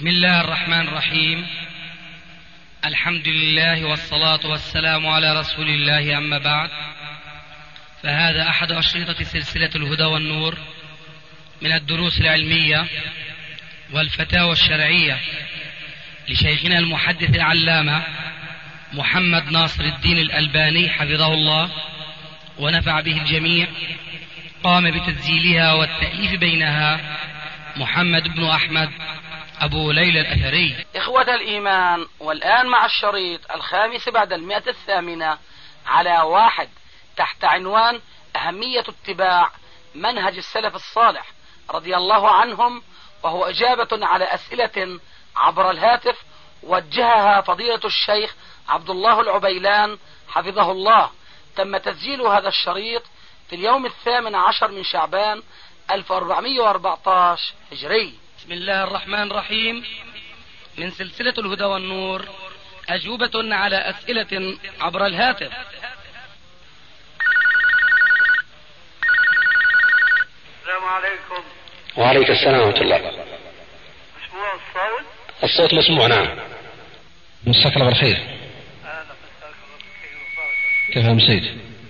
بسم الله الرحمن الرحيم. الحمد لله والصلاة والسلام على رسول الله، أما بعد، فهذا أحد أشرطة سلسلة الهدى والنور من الدروس العلمية والفتاوى الشرعية لشيخنا المحدث العلامة محمد ناصر الدين الألباني حفظه الله ونفع به الجميع. قام بتسجيلها والتأليف بينها محمد بن أحمد أبو ليلى الأثري. إخوة الإيمان، والآن مع الشريط الخامس بعد 108 على 1 تحت عنوان أهمية اتباع منهج السلف الصالح رضي الله عنهم، وهو إجابة على أسئلة عبر الهاتف وجهها فضيلة الشيخ عبد الله العبيلان حفظه الله. تم تسجيل هذا الشريط في اليوم 18 من شعبان 1414 هجري. بسم الله الرحمن الرحيم. من سلسلة الهدى والنور، أجوبة على أسئلة عبر الهاتف. السلام عليكم. وعليك السلام ورحمة الله. مسموع الصوت؟ الصوت مسموع، نعم. مساك الله بالخير. أهلا، مساك الله بالخير وبركاته. كيف أمسيت؟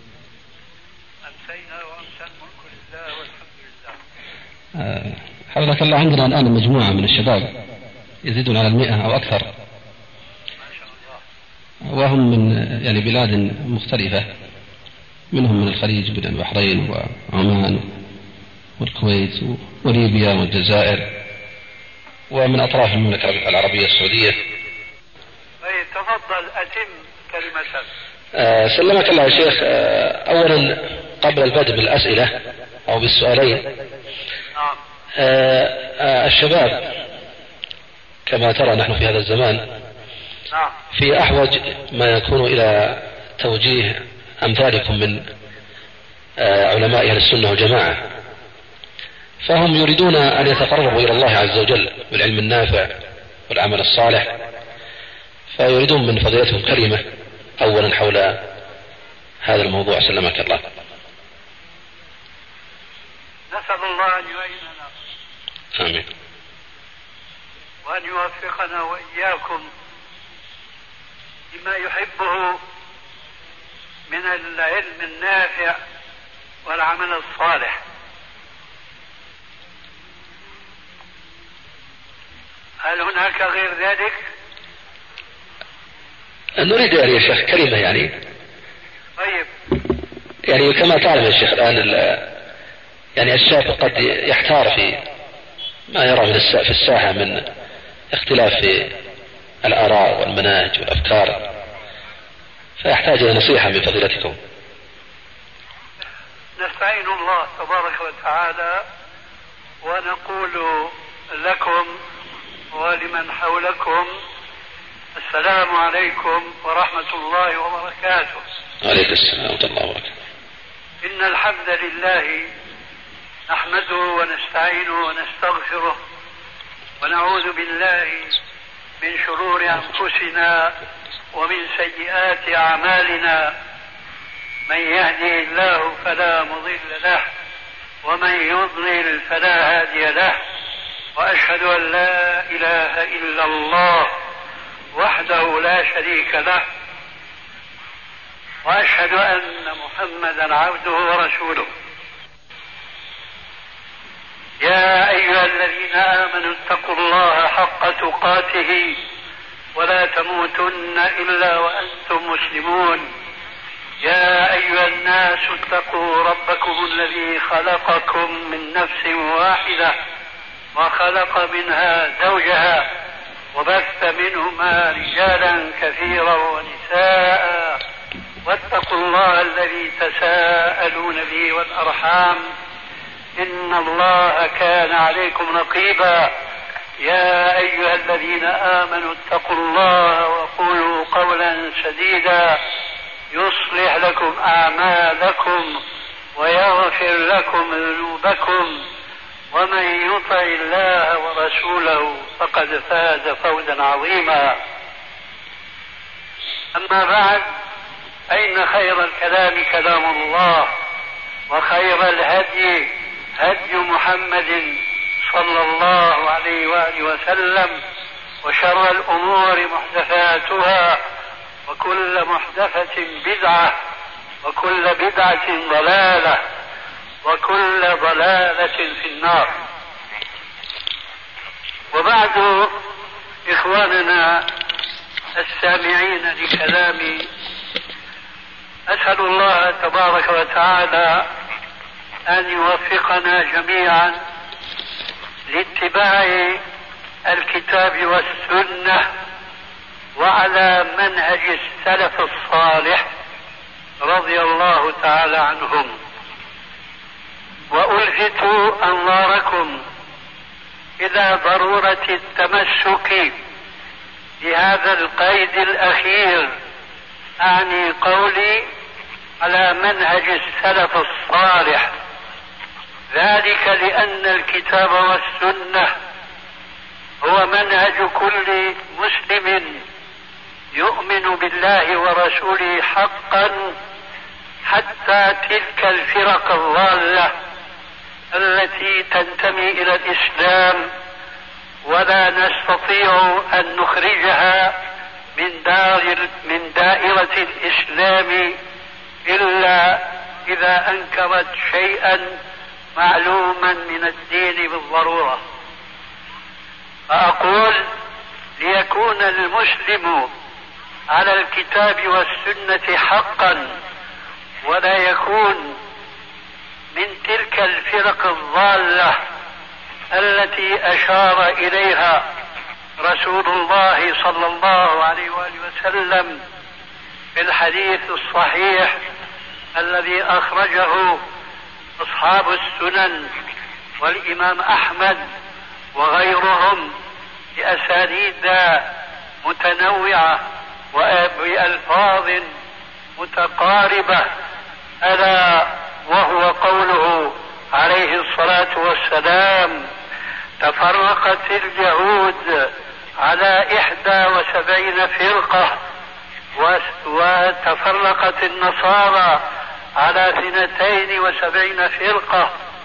أمسينا وأمسى الملك لله والحمد لله. حفظك الله، عندنا الآن مجموعة من الشباب يزيدون على 100 أو أكثر، ما شاء الله، وهم من بلاد مختلفة، منهم من الخليج، من البحرين وعمان والكويت وليبيا والجزائر، ومن أطراف المملكة العربية السعودية. طيب تفضل أتم كلمتك. سلمك الله يا شيخ. أولا قبل البدء بالأسئلة أو بالسؤالين، نعم. الشباب كما ترى نحن في هذا الزمان نعم. في أحوج ما يكون إلى توجيه أمثالكم من علماء أهل السنة والجماعة، فهم يريدون أن يتقربوا إلى الله عز وجل بالعلم النافع والعمل الصالح، فيريدون من فضيلتهم كلمة أولا حول هذا الموضوع. سلمك الله. نسأل الله أن يعيننا آمين، وأن يوفقنا وإياكم لما يحبه من العلم النافع والعمل الصالح. هل هناك غير ذلك؟ نريد يا شيخ كلمة طيب. كما تعلم يا شيخ الآن الشاب قد يحتار في ما يرى في الساحة من اختلاف في الآراء والمناهج والأفكار، فيحتاج إلى نصيحة من فضيلتكم. نستعين الله تبارك وتعالى ونقول لكم ولمن حولكم السلام عليكم ورحمة الله وبركاته. عليك السلام ورحمة الله وبركاته. إن الحمد لله نحمده ونستعينه ونستغفره ونعوذ بالله من شرور أنفسنا ومن سيئات أعمالنا. من يهده الله فلا مضل له ومن يضلل فلا هادي له، وأشهد أن لا إله إلا الله وحده لا شريك له، وأشهد أن محمدا عبده ورسوله. يا أيها الذين آمنوا اتقوا الله حق تقاته ولا تموتن إلا وأنتم مسلمون. يا أيها الناس اتقوا ربكم الذي خلقكم من نفس واحدة وخلق منها زوجها وبث منهما رجالا كثيرا ونساء، واتقوا الله الذي تساءلون به والأرحام إن الله كان عليكم رقيبا. يا أيها الذين آمنوا اتقوا الله وقولوا قولا سديدا يصلح لكم أعمالكم ويغفر لكم ذنوبكم، ومن يطع الله ورسوله فقد فاز فوزا عظيما. أما بعد، فإن خير الكلام كلام الله، وخير الهدي هدي محمد صلى الله عليه وآله وسلم، وشر الأمور محدثاتها وكل محدثة بدعة وكل بدعة ضلالة وكل ضلالة في النار. وبعد، إخواننا السامعين لكلامي، أسأل الله تبارك وتعالى أن يوفقنا جميعا لاتباع الكتاب والسنة وعلى منهج السلف الصالح رضي الله تعالى عنهم. وألفت أنظاركم إلى ضرورة التمسك بهذا القيد الأخير، أعني قولي على منهج السلف الصالح، ذلك لأن الكتاب والسنة هو منهج كل مسلم يؤمن بالله ورسوله حقا، حتى تلك الفرق الضالة التي تنتمي إلى الإسلام ولا نستطيع أن نخرجها من دائرة الإسلام إلا إذا أنكرت شيئا معلوما من الدين بالضرورة. فأقول: ليكون المسلم على الكتاب والسنة حقا ولا يكون من تلك الفرق الضالة التي أشار إليها رسول الله صلى الله عليه وآله وسلم في الحديث الصحيح الذي أخرجه أصحاب السنن والإمام أحمد وغيرهم بأسانيد متنوعة وبألفاظ متقاربة، ألا وهو قوله عليه الصلاة والسلام: تفرقت اليهود على 71 فرقة وتفرقت النصارى على 72 فرقة،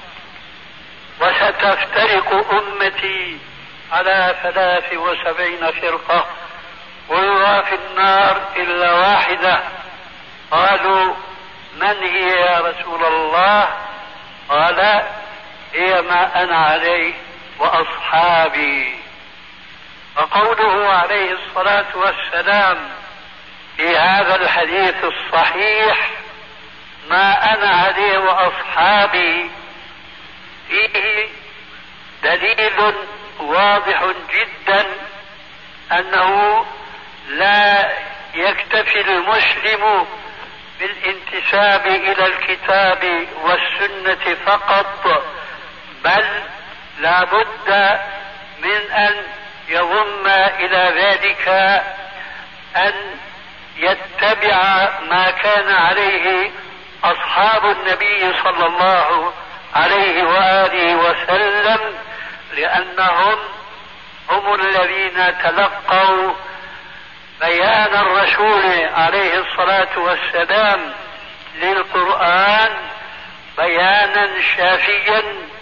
وستفترق أمتي على 73 فرقة، كلها في النار إلا واحدة. قالوا: من هي يا رسول الله؟ قال: هي ما أنا عليه وأصحابي. وقوله عليه الصلاة والسلام في هذا الحديث الصحيح: ما أنا عليه وأصحابي، فيه دليل واضح جدا أنه لا يكتفي المسلم بالانتساب إلى الكتاب والسنة فقط، بل لا بد من أن يضم إلى ذلك أن يتبع ما كان عليه أصحاب النبي صلى الله عليه وآله وسلم، لأنهم هم الذين تلقوا بيان الرسول عليه الصلاة والسلام للقرآن بيانا شافيا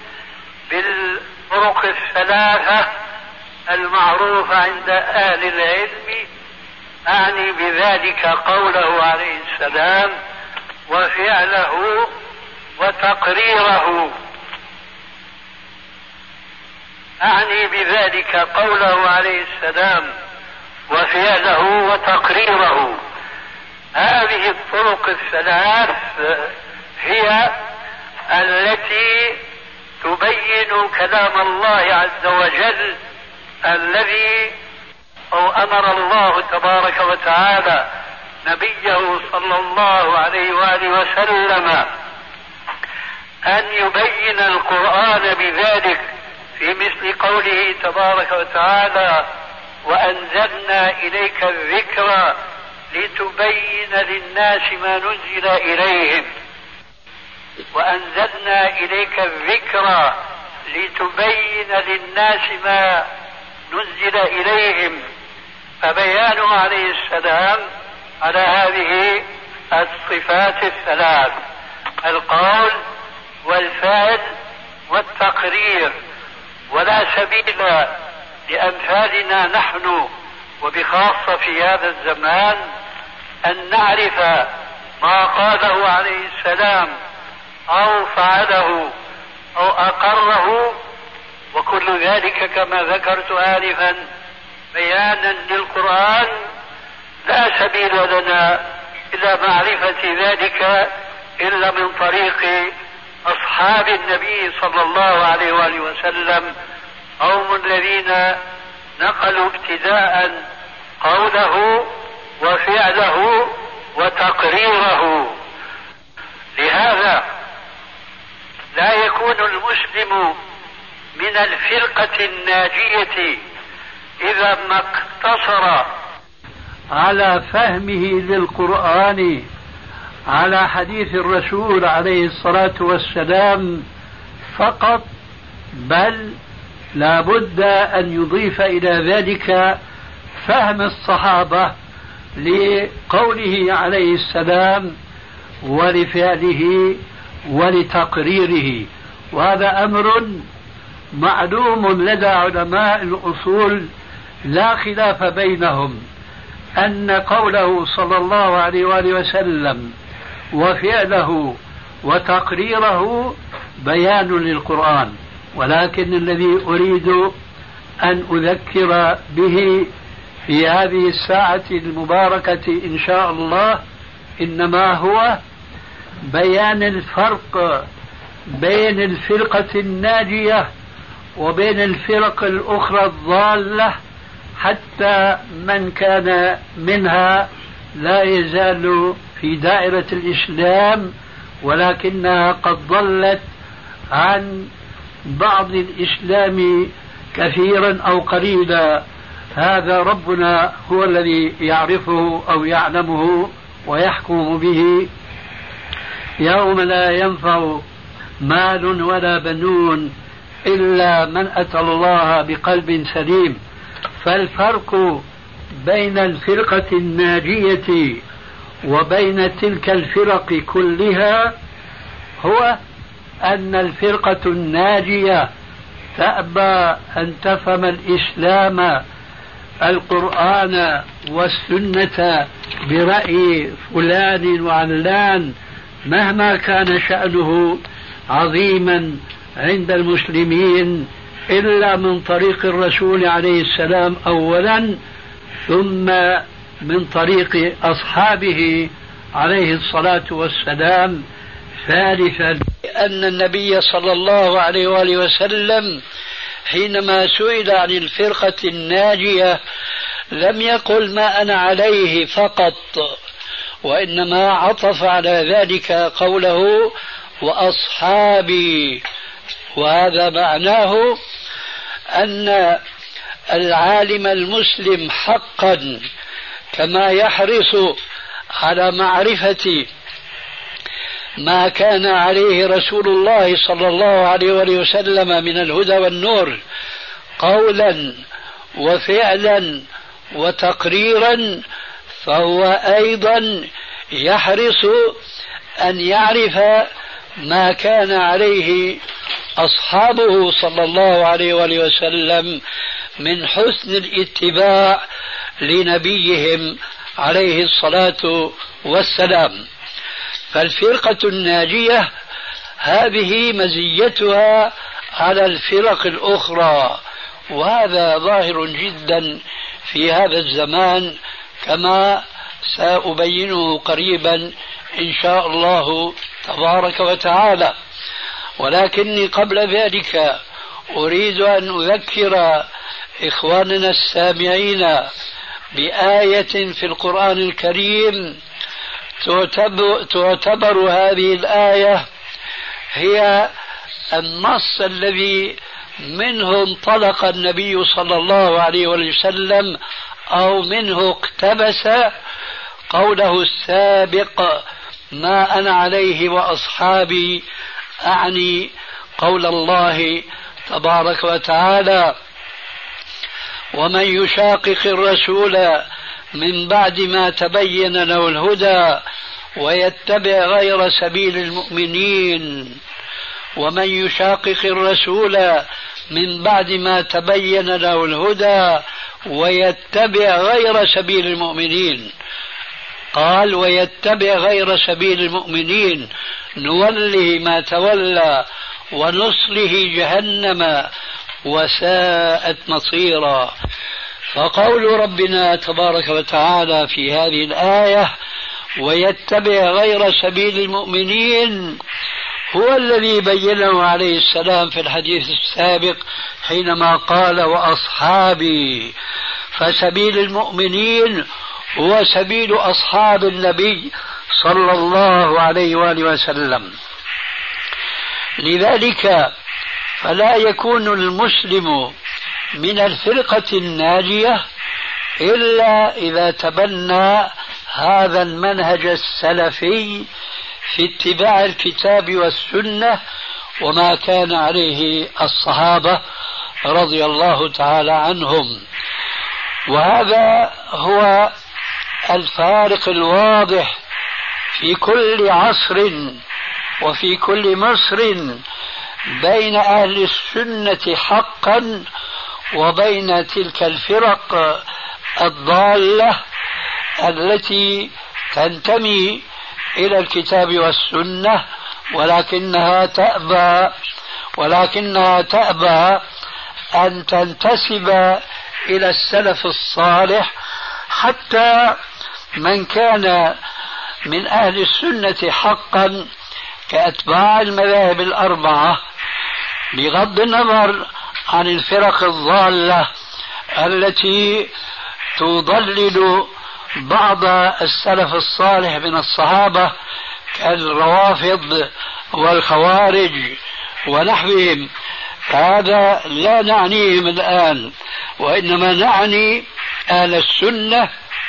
بالطرق الثلاثة المعروفة عند أهل العلم، أعني بذلك قوله عليه السلام وفعله وتقريره. أعني بذلك قوله عليه السلام وفعله وتقريره. هذه الطرق الثلاث هي التي تبين كلام الله عز وجل الذي أمر الله تبارك وتعالى نبيه صلى الله عليه وآله وسلم أن يبين القرآن بذلك، في مثل قوله تبارك وتعالى وأنزلنا إليك الذكر لتبين للناس ما نزل إليهم، وأنزلنا إليك الذكر لتبين للناس ما نزل إليهم. فبيانه عليه السلام على هذه الصفات الثلاث: القول والفعل والتقرير. ولا سبيل لأمثالنا نحن وبخاصة في هذا الزمان أن نعرف ما قاله عليه السلام أو فعله أو أقره، وكل ذلك كما ذكرت آنفا بيانا للقرآن. لا سبيل لنا إلى معرفة ذلك إلا من طريق أصحاب النبي صلى الله عليه وآله وسلم، هم الذين نقلوا ابتداء قوله وفعله وتقريره. لهذا لا يكون المسلم من الفرقة الناجية إذا ما اقتصر على فهمه للقرآن على حديث الرسول عليه الصلاة والسلام فقط، بل لا بد أن يضيف إلى ذلك فهم الصحابة لقوله عليه السلام ولفعله ولتقريره. وهذا أمر معلوم لدى علماء الأصول لا خلاف بينهم، أن قوله صلى الله عليه وآله وسلم وفعله وتقريره بيان للقرآن. ولكن الذي أريد أن أذكر به في هذه الساعة المباركة إن شاء الله إنما هو بيان الفرق بين الفرقة الناجية وبين الفرق الأخرى الضالة، حتى من كان منها لا يزال في دائرة الإسلام ولكنها قد ضلت عن بعض الإسلام كثيرا أو قليلا. هذا ربنا هو الذي يعرفه أو يعلمه ويحكم به يوم لا ينفع مال ولا بنون إلا من أتى الله بقلب سليم. فالفرق بين الفرقة الناجية وبين تلك الفرق كلها هو أن الفرقة الناجية تأبى أن تفهم الإسلام القرآن والسنة برأي فلان وعلان مهما كان شأنه عظيما عند المسلمين، إلا من طريق الرسول عليه السلام أولا، ثم من طريق أصحابه عليه الصلاة والسلام ثالثا. أن النبي صلى الله عليه وآله وسلم حينما سئل عن الفرقة الناجية لم يقل ما أنا عليه فقط، وإنما عطف على ذلك قوله وأصحابي. وهذا معناه أن العالم المسلم حقا كما يحرص على معرفة ما كان عليه رسول الله صلى الله عليه وسلم من الهدى والنور قولا وفعلا وتقريرا، فهو أيضا يحرص أن يعرف ما كان عليه أصحابه صلى الله عليه وسلم من حسن الاتباع لنبيهم عليه الصلاة والسلام. فالفرقة الناجية هذه مزيتها على الفرق الأخرى، وهذا ظاهر جدا في هذا الزمان كما سأبينه قريبا إن شاء الله تبارك وتعالى. ولكني قبل ذلك أريد أن أذكر إخواننا السامعين بآية في القرآن الكريم تعتبر هذه الآية هي النص الذي منه انطلق النبي صلى الله عليه وسلم أو منه اقتبس قوله السابق ما أنا عليه وأصحابي، أعني قول الله تبارك وتعالى ومن يشاقق الرسول من بعد ما تبين له الهدى ويتبع غير سبيل المؤمنين. ومن يشاقق الرسول من بعد ما تبين له الهدى ويتبع غير سبيل المؤمنين. قال ويتبع غير سبيل المؤمنين نوله ما تولى ونصله جهنم وساءت مصيرا. فقول ربنا تبارك وتعالى في هذه الآية ويتبع غير سبيل المؤمنين هو الذي بينه عليه السلام في الحديث السابق حينما قال وأصحابي، فسبيل المؤمنين هو سبيل أصحاب النبي صلى الله عليه وآله وسلم. لذلك فلا يكون المسلم من الفرقة الناجية إلا إذا تبنى هذا المنهج السلفي في اتباع الكتاب والسنة وما كان عليه الصحابة رضي الله تعالى عنهم. وهذا هو الفارق الواضح في كل عصر وفي كل مصر بين أهل السنة حقا وبين تلك الفرق الضالة التي تنتمي إلى الكتاب والسنة ولكنها تأبى أن تنتسب إلى السلف الصالح. حتى من كان من أهل السنة حقا كأتباع المذاهب الأربعة بغض النظر عن الفرق الضالة التي تضلل بعض السلف الصالح من الصحابة كالروافض والخوارج ونحوهم، هذا لا نعنيهم الآن، وإنما نعني أهل السنة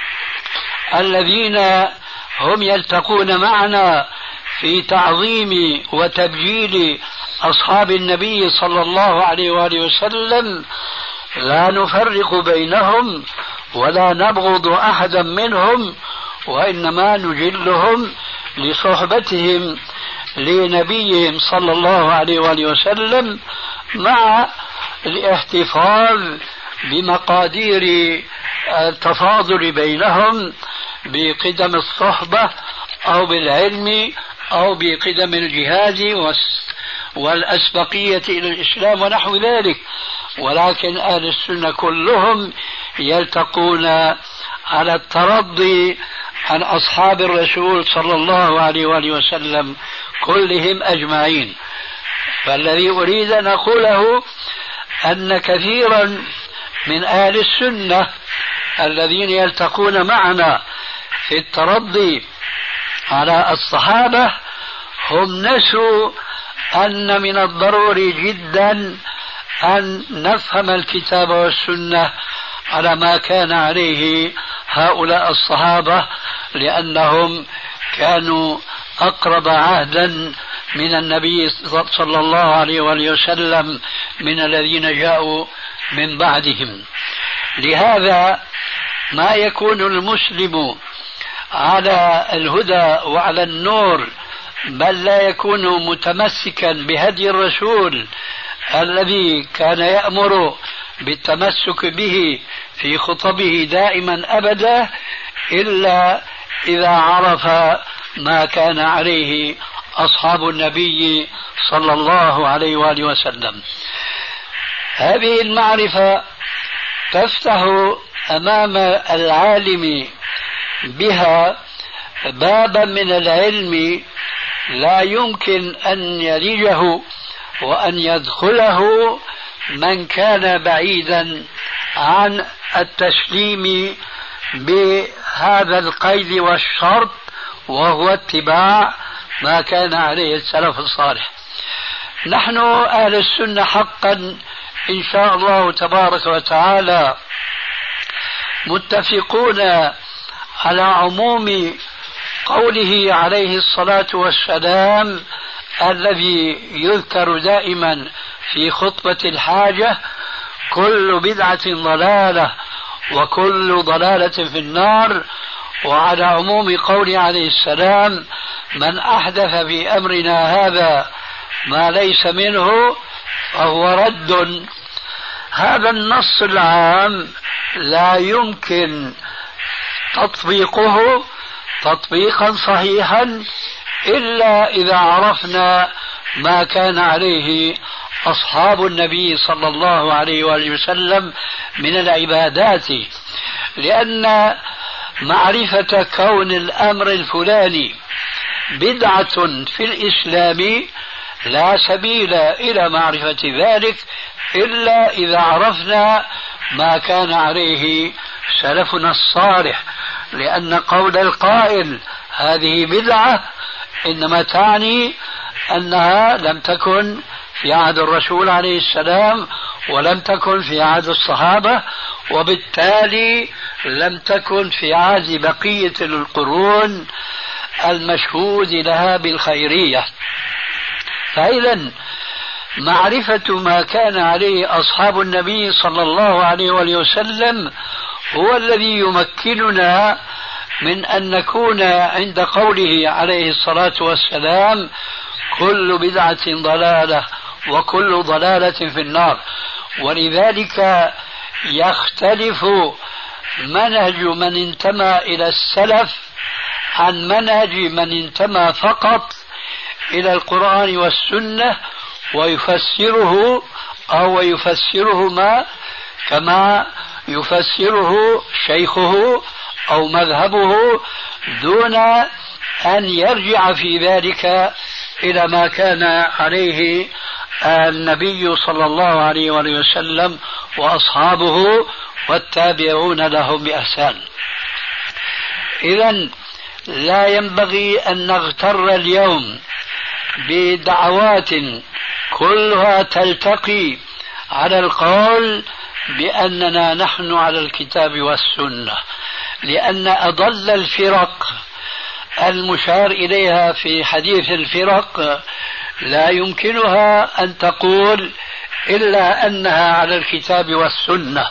الذين هم يلتقون معنا في تعظيم وتبجيل أصحاب النبي صلى الله عليه وآله وسلم. لا نفرق بينهم ولا نبغض أحدا منهم، وإنما نجلهم لصحبتهم لنبيهم صلى الله عليه وآله وسلم مع الاحتفاظ بمقادير التفاضل بينهم بقدم الصحبة أو بالعلم أو بقدم الجهاد والأسبقية إلى الإسلام ونحو ذلك. ولكن أهل السنة كلهم يلتقون على الترضي عن أصحاب الرسول صلى الله عليه وآله وسلم كلهم أجمعين. فالذي أريد أن أقوله أن كثيرا من أهل السنة الذين يلتقون معنا في الترضي على الصحابة هم نسوا أن من الضروري جدا أن نفهم الكتاب والسنة على ما كان عليه هؤلاء الصحابة، لأنهم كانوا أقرب عهدا من النبي صلى الله عليه وآله وسلم من الذين جاءوا من بعدهم. لهذا ما يكون المسلم على الهدى وعلى النور بل لا يكون متمسكا بهدي الرسول الذي كان يأمر بالتمسك به في خطبه دائما أبدا إلا إذا عرف ما كان عليه أصحاب النبي صلى الله عليه وآله وسلم. هذه المعرفة تفتح أمام العالم بها بابا من العلم لا يمكن أن يلجه وأن يدخله من كان بعيدا عن التسليم بهذا القيد والشرط، وهو اتباع ما كان عليه السلف الصالح. نحن أهل السنة حقا إن شاء الله تبارك وتعالى متفقون على عموم قوله عليه الصلاة والسلام الذي يذكر دائما في خطبة الحاجة: كل بدعة ضلالة وكل ضلالة في النار. وعلى عموم قوله عليه السلام: من أحدث في أمرنا هذا ما ليس منه فهو رد. هذا النص العام لا يمكن تطبيقه تطبيقا صحيحا إلا إذا عرفنا ما كان عليه أصحاب النبي صلى الله عليه وآله وسلم من العبادات، لأن معرفة كون الأمر الفلاني بدعة في الإسلام لا سبيل إلى معرفة ذلك إلا إذا عرفنا ما كان عليه سلفنا الصالح، لأن قول القائل هذه بدعة إنما تعني أنها لم تكن في عهد الرسول عليه السلام ولم تكن في عهد الصحابة، وبالتالي لم تكن في عهد بقية القرون المشهود لها بالخيرية. فإذا معرفة ما كان عليه أصحاب النبي صلى الله عليه وسلم هو الذي يمكننا من أن نكون عند قوله عليه الصلاة والسلام كل بدعة ضلالة وكل ضلالة في النار. ولذلك يختلف منهج من انتمى إلى السلف عن منهج من انتمى فقط إلى القرآن والسنة ويفسره أو يفسرهما كما يفسره شيخه أو مذهبه دون أن يرجع في ذلك إلى ما كان عليه النبي صلى الله عليه وسلم وأصحابه والتابعون لهم بإحسان. إذن لا ينبغي أن نغتر اليوم بدعوات كلها تلتقي على القول بأننا نحن على الكتاب والسنة، لأن أضل الفرق المشار إليها في حديث الفرق لا يمكنها أن تقول إلا أنها على الكتاب والسنة.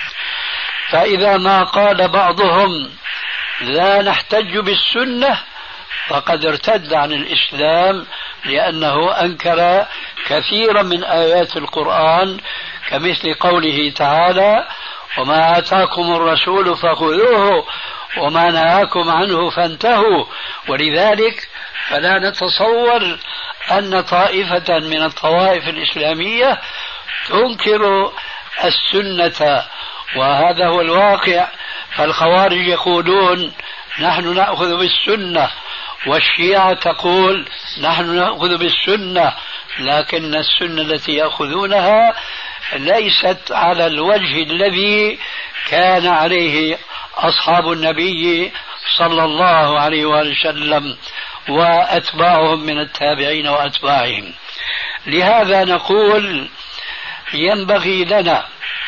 فإذا ما قال بعضهم لا نحتج بالسنة فقد ارتد عن الإسلام، لأنه أنكر كثيرا من آيات القرآن كمثل قوله تعالى وما آتاكم الرسول فخذوه وما نهاكم عنه فانتهوا. ولذلك فلا نتصور أن طائفة من الطوائف الإسلامية تنكر السنة، وهذا هو الواقع. فالخوارج يقولون نحن نأخذ بالسنة، والشيعة تقول نحن نأخذ بالسنة، لكن السنة التي يأخذونها ليست على الوجه الذي كان عليه أصحاب النبي صلى الله عليه وسلم وأتباعهم من التابعين وأتباعهم. لهذا نقول ينبغي لنا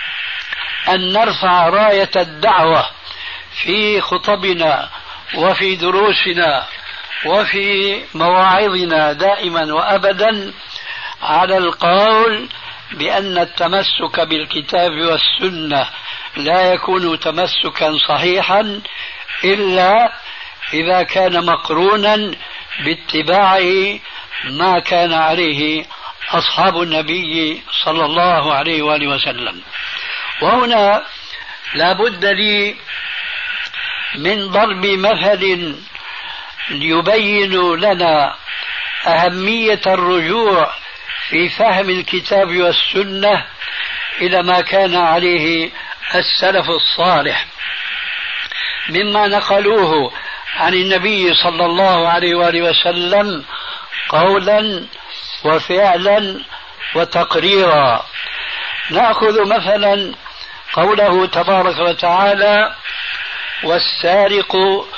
أن نرفع راية الدعوة في خطبنا وفي دروسنا وفي مواعظنا دائما وأبدا على القول بأن التمسك بالكتاب والسنة لا يكون تمسكا صحيحا إلا إذا كان مقرونا باتباع ما كان عليه أصحاب النبي صلى الله عليه وآله وسلم. وهنا لا بد لي من ضرب مثل يبين لنا أهمية الرجوع في فهم الكتاب والسنة إلى ما كان عليه السلف الصالح مما نقلوه عن النبي صلى الله عليه وآله وسلم قولا وفعلا وتقريرا. نأخذ مثلا قوله تبارك وتعالى والسارق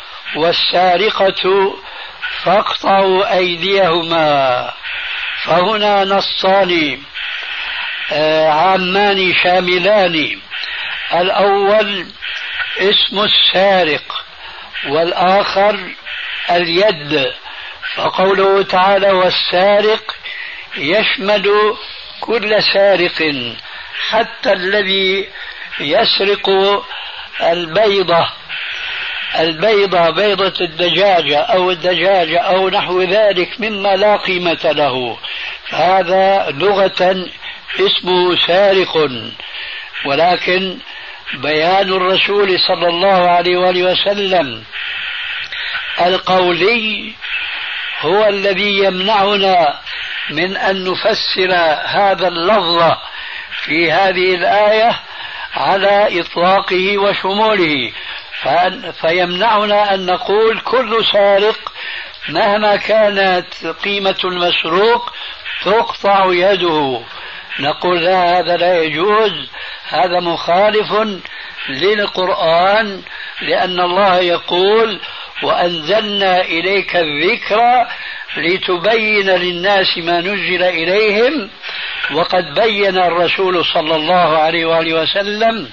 والسارقة فاقطعوا أيديهما. فهنا نصان عامان شاملان، الأول اسم السارق والآخر اليد. فقوله تعالى والسارق يشمل كل سارق حتى الذي يسرق بيضة الدجاجة أو الدجاجة أو نحو ذلك مما لا قيمة له، فهذا لغة اسمه سارق، ولكن بيان الرسول صلى الله عليه وآله وسلم القولي هو الذي يمنعنا من أن نفسر هذا اللفظ في هذه الآية على إطلاقه وشموله، فيمنعنا أن نقول كل سارق مهما كانت قيمة المسروق تقطع يده. نقول لا، هذا لا يجوز، هذا مخالف للقرآن، لأن الله يقول وأنزلنا إليك الذكر لتبين للناس ما نزل إليهم، وقد بين الرسول صلى الله عليه وآله وسلم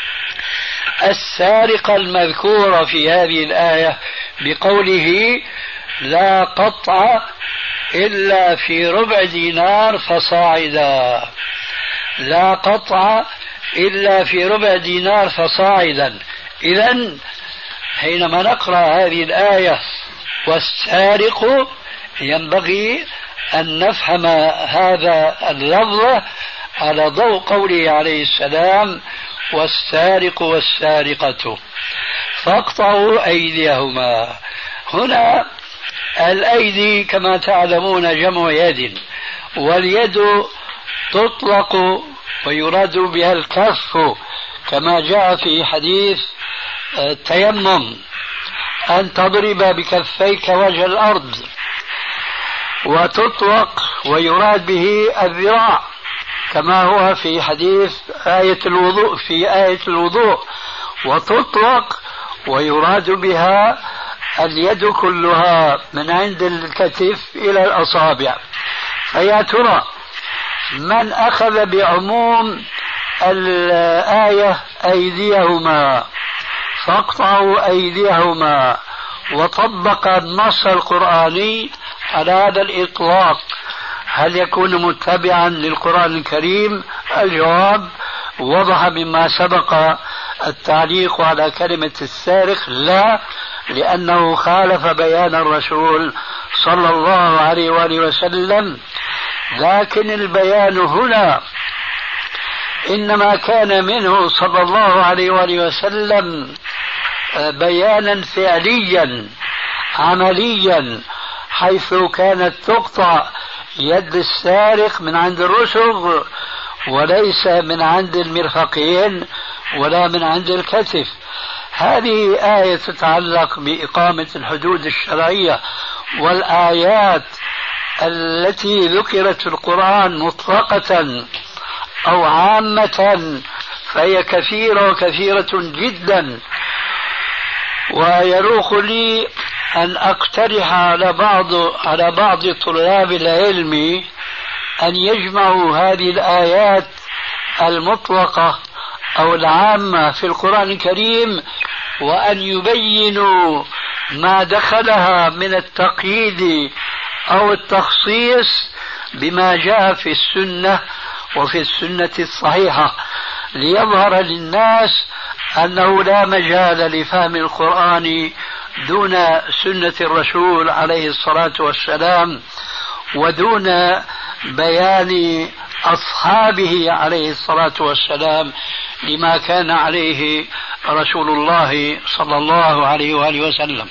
السارق المذكور في هذه الآية بقوله لا قطع إلا في ربع دينار فصاعدا، لا قطع إلا في ربع دينار فصاعدا. إذن حينما نقرأ هذه الآية والسارق ينبغي أن نفهم هذا اللفظ على ضوء قوله عليه السلام والسارق والسارقة فاقطعوا أيديهما. هنا الأيدي كما تعلمون جمع يد، واليد تطلق ويراد بها الكف كما جاء في حديث التيمم أن تضرب بكفيك وجه الأرض، وتطلق ويراد به الذراع كما هو في حديث آية الوضوء وتطلق ويراد بها اليد كلها من عند الكتف إلى الأصابع. فيا ترى من أخذ بعموم الآية أيديهما فاقطعوا أيديهما وطبق النص القرآني على هذا الإطلاق، هل يكون متبعا للقرآن الكريم؟ الجواب وضح مما سبق التعليق على كلمة السارق، لا، لأنه خالف بيان الرسول صلى الله عليه وآله وسلم. لكن البيان هنا إنما كان منه صلى الله عليه وآله وسلم بيانا فعليا عمليا، حيث كانت تقطع يد السارق من عند الرسغ وليس من عند المرفقين ولا من عند الكتف. هذه آية تتعلق بإقامة الحدود الشرعية، والآيات التي ذكرت في القرآن مطلقة أو عامة فهي كثيرة وكثيرة جدا. ويروق لي أن أقترح على بعض طلاب العلم أن يجمعوا هذه الآيات المطلقة أو العامة في القرآن الكريم وأن يبينوا ما دخلها من التقييد أو التخصيص بما جاء في السنة وفي السنة الصحيحة، ليظهر للناس أنه لا مجال لفهم القرآن دون سنة الرسول عليه الصلاة والسلام ودون بيان أصحابه عليه الصلاة والسلام لما كان عليه رسول الله صلى الله عليه وآله وسلم.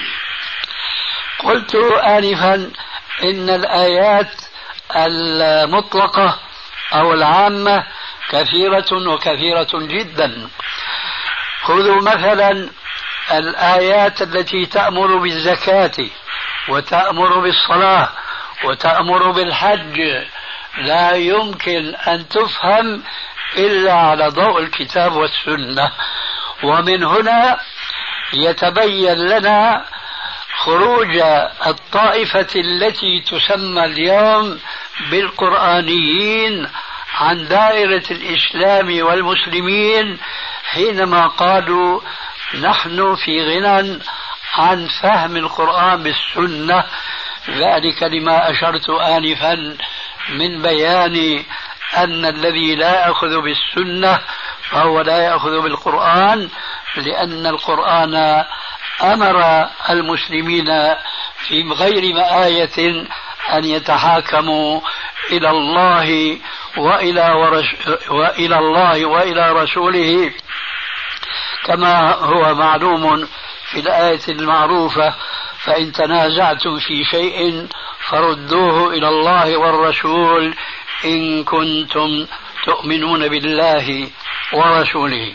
قلت آنفا إن الآيات المطلقة أو العامة كثيرة وكثيرة جدا. خذوا مثلا الآيات التي تأمر بالزكاة وتأمر بالصلاة وتأمر بالحج، لا يمكن أن تفهم إلا على ضوء الكتاب والسنة. ومن هنا يتبين لنا خروج الطائفة التي تسمى اليوم بالقرآنيين عن دائرة الإسلام والمسلمين، حينما قالوا نحن في غنى عن فهم القرآن بالسنة، ذلك لما أشرت آنفا من بيان أن الذي لا يأخذ بالسنة فهو لا يأخذ بالقرآن، لأن القرآن أمر المسلمين في غير آية أن يتحاكموا إلى الله وإلى الله وإلى رسوله، كما هو معلوم في الآية المعروفة: فإن تنازعتم في شيء فردوه إلى الله والرسول إن كنتم تؤمنون بالله ورسوله.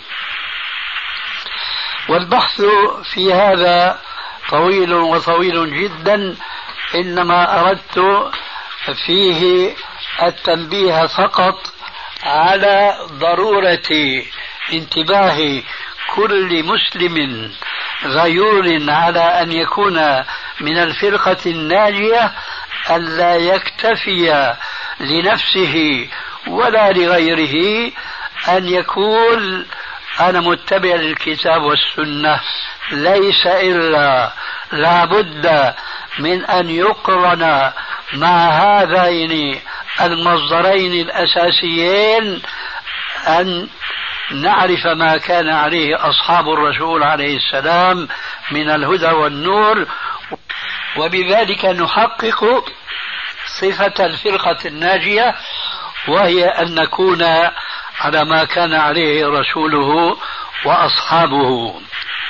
والبحث في هذا طويل وطويل جدا، إنما أردت فيه التنبيه فقط على ضرورة انتباه كل مسلم غيور على أن يكون من الفرقة الناجية، ألا يكتفي لنفسه ولا لغيره أن يقول أنا متبع للكتاب والسنة، ليس إلا لا بد من أن يقرن مع هذين المصدرين الأساسيين أن نعرف ما كان عليه أصحاب الرسول عليه السلام من الهدى والنور، وبذلك نحقق صفة الفرقة الناجية، وهي أن نكون على ما كان عليه رسوله وأصحابه.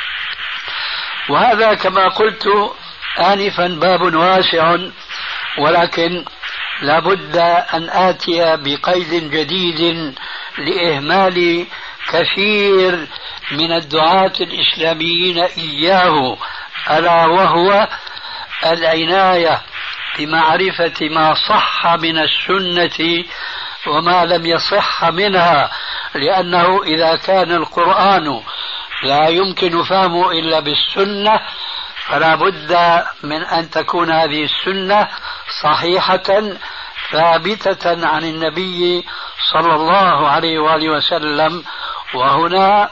وهذا كما قلت آنفا باب واسع، ولكن لا بد أن آتي بقيد جديد لإهمال كثير من الدعاة الإسلاميين إياه، ألا وهو العناية بمعرفة ما صح من السنة وما لم يصح منها، لأنه إذا كان القرآن لا يمكن فهمه إلا بالسنة، فلا بد من أن تكون هذه السنة صحيحة ثابتة عن النبي صلى الله عليه وآله وسلم. وهنا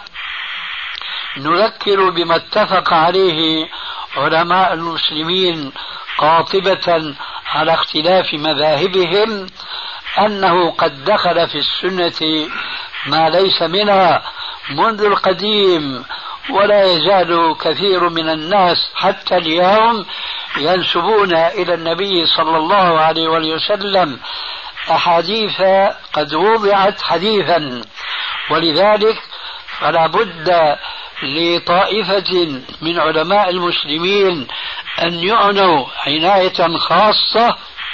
نذكر بما اتفق عليه علماء المسلمين قاطبة على اختلاف مذاهبهم، أنه قد دخل في السنة ما ليس منها منذ القديم، ولا يزال كثير من الناس حتى اليوم ينسبون إلى النبي صلى الله عليه وسلم أحاديث قد وضعت حديثا. ولذلك فلا بد لطائفة من علماء المسلمين أن يعنوا عناية خاصة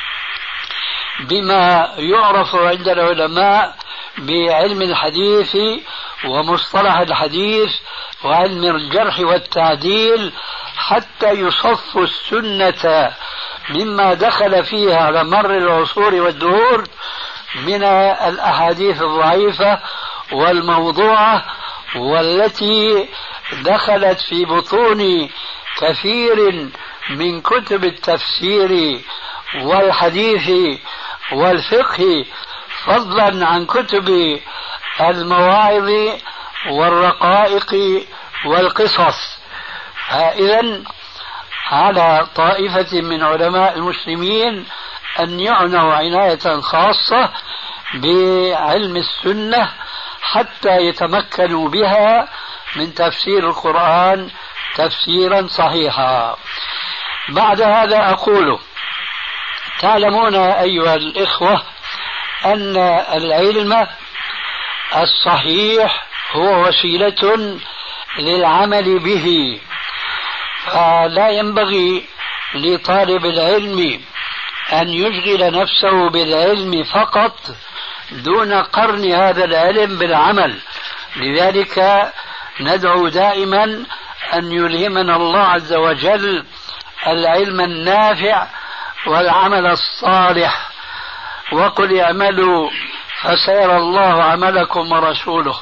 بما يعرف عند العلماء بعلم الحديث ومصطلح الحديث وعلم الجرح والتعديل، حتى يصفوا السنة مما دخل فيها على مر العصور والدهور من الأحاديث الضعيفة والموضوعة، والتي دخلت في بطون كثير من كتب التفسير والحديث والفقه، فضلا عن كتب المواعظ والرقائق والقصص. إذن على طائفة من علماء المسلمين أن يعنوا عناية خاصة بعلم السنة حتى يتمكنوا بها من تفسير القرآن تفسيرا صحيحا. بعد هذا أقول: تعلمون أيها الإخوة أن العلم الصحيح هو وسيلة للعمل به، فلا ينبغي لطالب العلم أن يشغل نفسه بالعلم فقط دون قرن هذا العلم بالعمل. لذلك ندعو دائما أن يلهمنا الله عز وجل العلم النافع والعمل الصالح، وقل اعملوا فسيرى الله عملكم ورسوله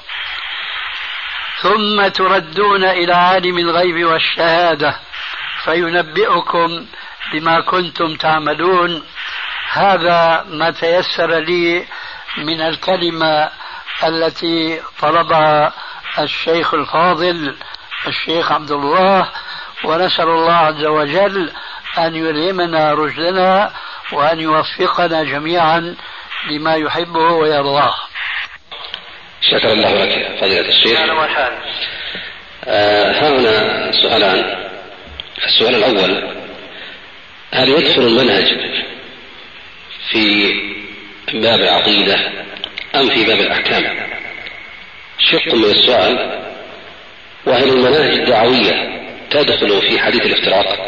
ثم تردون إلى عالم الغيب والشهادة فينبئكم بما كنتم تعملون. هذا ما تيسر لي من الكلمة التي طلبها الشيخ الفاضل الشيخ عبد الله، ونسأل الله عز وجل أن يلهمنا رشدنا وأن يوفقنا جميعا لما يحبه ويرضاه. شكرا الله لك فضيلة الشيخ. هنا سؤالان. السؤال الأول: هل يدخل المنهج في باب العقيدة أم في باب الأحكام؟ شق من السؤال: وهل المناهج الدعوية تدخل في حديث الافتراق؟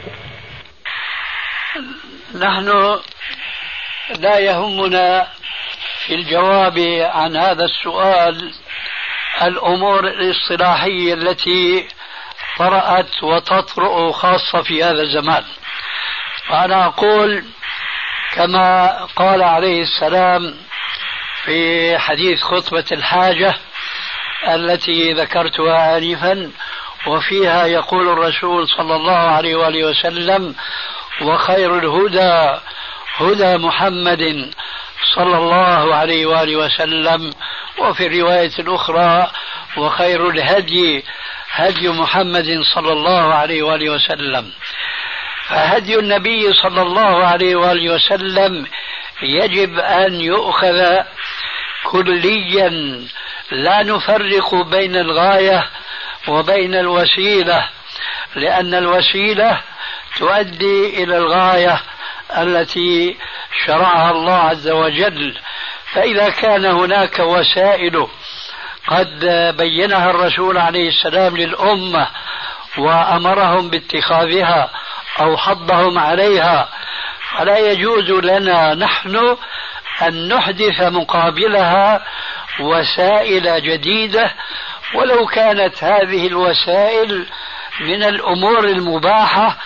نحن لا يهمنا في الجواب عن هذا السؤال الأمور الاصطلاحية التي طرأت وتطرأ خاصة في هذا الزمان. وأنا أقول كما قال عليه السلام في حديث خطبة الحاجة التي ذكرتها آنفا، وفيها يقول الرسول صلى الله عليه وآله وسلم: وخير الهدى هدى محمد صلى الله عليه وآله وسلم. وفي الرواية الأخرى: وخير الهدي هدي محمد صلى الله عليه وآله وسلم. فهدي النبي صلى الله عليه وآله وسلم يجب أن يؤخذ كليا، لا نفرق بين الغاية وبين الوسيلة، لأن الوسيلة تؤدي إلى الغاية التي شرعها الله عز وجل. فإذا كان هناك وسائل قد بينها الرسول عليه السلام للأمة وأمرهم باتخاذها أو حضهم عليها، فلا يجوز لنا نحن أن نحدث مقابلها وسائل جديدة، ولو كانت هذه الوسائل من الأمور المباحة،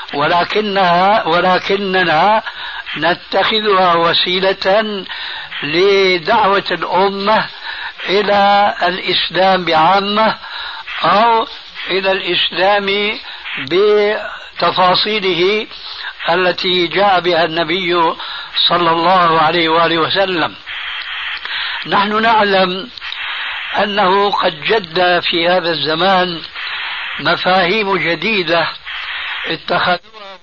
ولكننا نتخذها وسيلة لدعوة الأمة إلى الإسلام بعامة أو إلى الإسلام بتفاصيله التي جاء بها النبي صلى الله عليه وآله وسلم. نحن نعلم أنه قد جد في هذا الزمان مفاهيم جديدة اتخذوها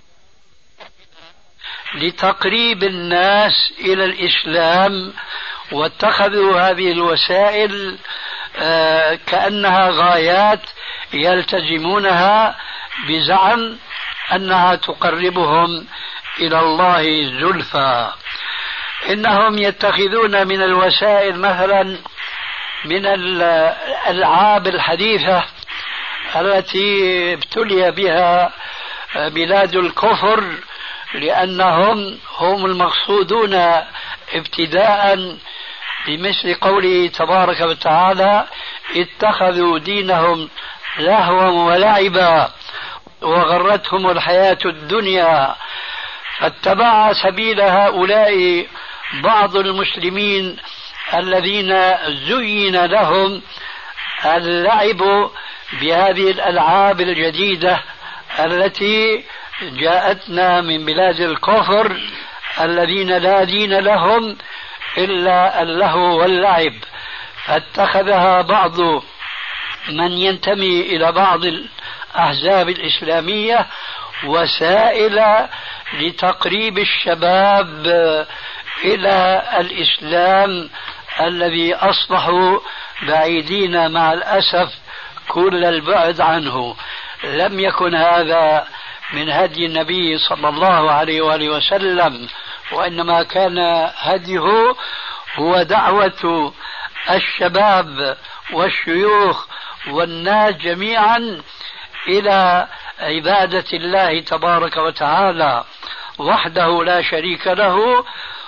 لتقريب الناس إلى الإسلام، واتخذوا هذه الوسائل كأنها غايات يلتزمونها بزعم أنها تقربهم إلى الله زلفى. إنهم يتخذون من الوسائل مثلا من الألعاب الحديثة التي ابتلي بها بلاد الكفر، لأنهم هم المقصودون ابتداء، بمثل قوله تبارك وتعالى: اتخذوا دينهم لهوا ولعبا وغرتهم الحياة الدنيا. فاتبع سبيل هؤلاء بعض المسلمين الذين زين لهم اللعب بهذه الألعاب الجديدة التي جاءتنا من بلاد الكفر، الذين لا دين لهم إلا اللهو واللعب. فاتخذها بعض من ينتمي إلى بعض الأحزاب الإسلامية وسائل لتقريب الشباب إلى الإسلام الذي أصبحوا بعيدين مع الأسف كل البعد عنه. لم يكن هذا من هدي النبي صلى الله عليه وآله وسلم، وإنما كان هديه هو دعوة الشباب والشيوخ والناس جميعا إلى عبادة الله تبارك وتعالى وحده لا شريك له،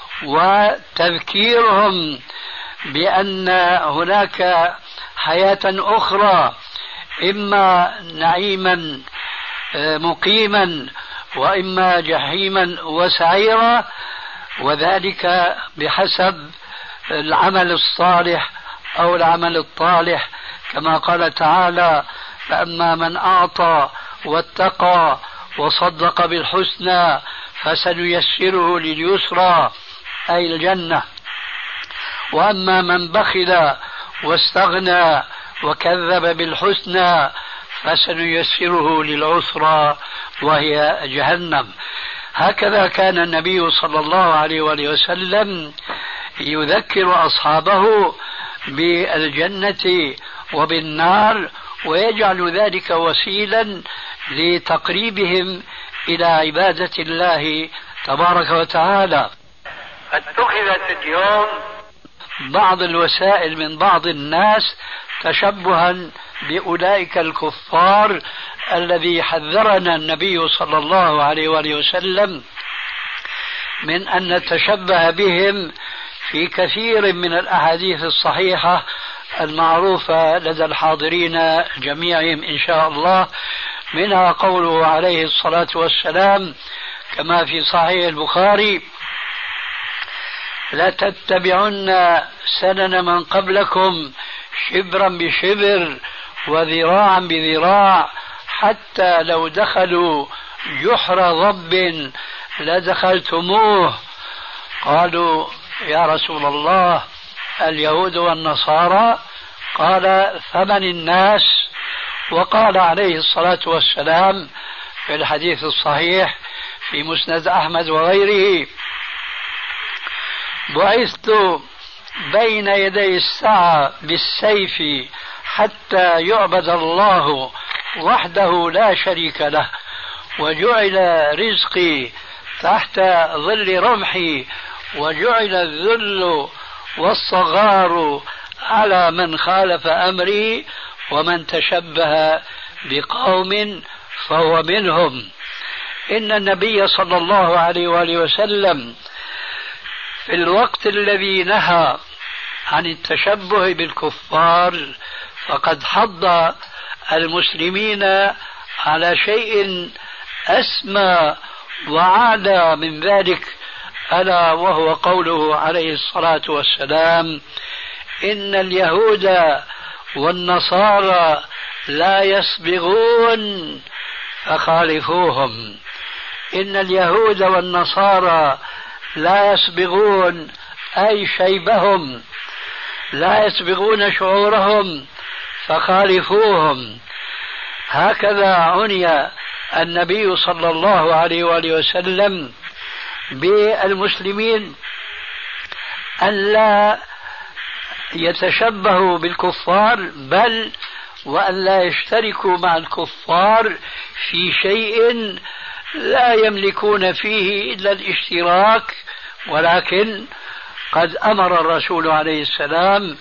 وتذكيرهم بأن هناك حياة أخرى، إما نعيما مقيما وإما جحيما وسعيرا، وذلك بحسب العمل الصالح أو العمل الطالح، كما قال تعالى: فأما من أعطى واتقى وصدق بالحسنى فسنيسره لليسرى أي الجنة، وأما من بخل واستغنى وكذب بالحسنى فسنيسره للعسرى وهي جهنم. هكذا كان النبي صلى الله عليه وآله وسلم يذكر أصحابه بالجنة وبالنار، ويجعل ذلك وسيلا لتقريبهم إلى عبادة الله تبارك وتعالى. اتخذت اليوم بعض الوسائل من بعض الناس تشبها بأولئك الكفار الذي حذرنا النبي صلى الله عليه وآله وسلم من أن نتشبه بهم في كثير من الأحاديث الصحيحة المعروفة لدى الحاضرين جميعهم إن شاء الله، منها قوله عليه الصلاة والسلام كما في صحيح البخاري: لتتبعن سنن من قبلكم شبرا بشبر وذراعا بذراع حتى لو دخلوا جحر ضب لدخلتموه. قالوا: يا رسول الله اليهود والنصارى؟ قال: ثمن الناس. وقال عليه الصلاة والسلام في الحديث الصحيح في مسند أحمد وغيره: بعثت بين يدي الساعة بالسيف حتى يعبد الله وحده لا شريك له، وجعل رزقي تحت ظل رمحي، وجعل الذل والصغار على من خالف أمري، ومن تشبه بقوم فهو منهم. إن النبي صلى الله عليه وآله وسلم في الوقت الذي نهى عن التشبه بالكفار فقد حض المسلمين على شيء أسمى وأعلى من ذلك، ألا وهو قوله عليه الصلاة والسلام: إن اليهود والنصارى لا يسبغون فخالفوهم. إن اليهود والنصارى لا يسبغون أي شيبهم، لا يسبغون شعورهم فخالفوهم. هكذا عني النبي صلى الله عليه وآله وسلم بالمسلمين أن لا يتشبهوا بالكفار، بل وأن لا يشتركوا مع الكفار في شيء لا يملكون فيه إلا الاشتراك، ولكن قد أمر الرسول عليه السلام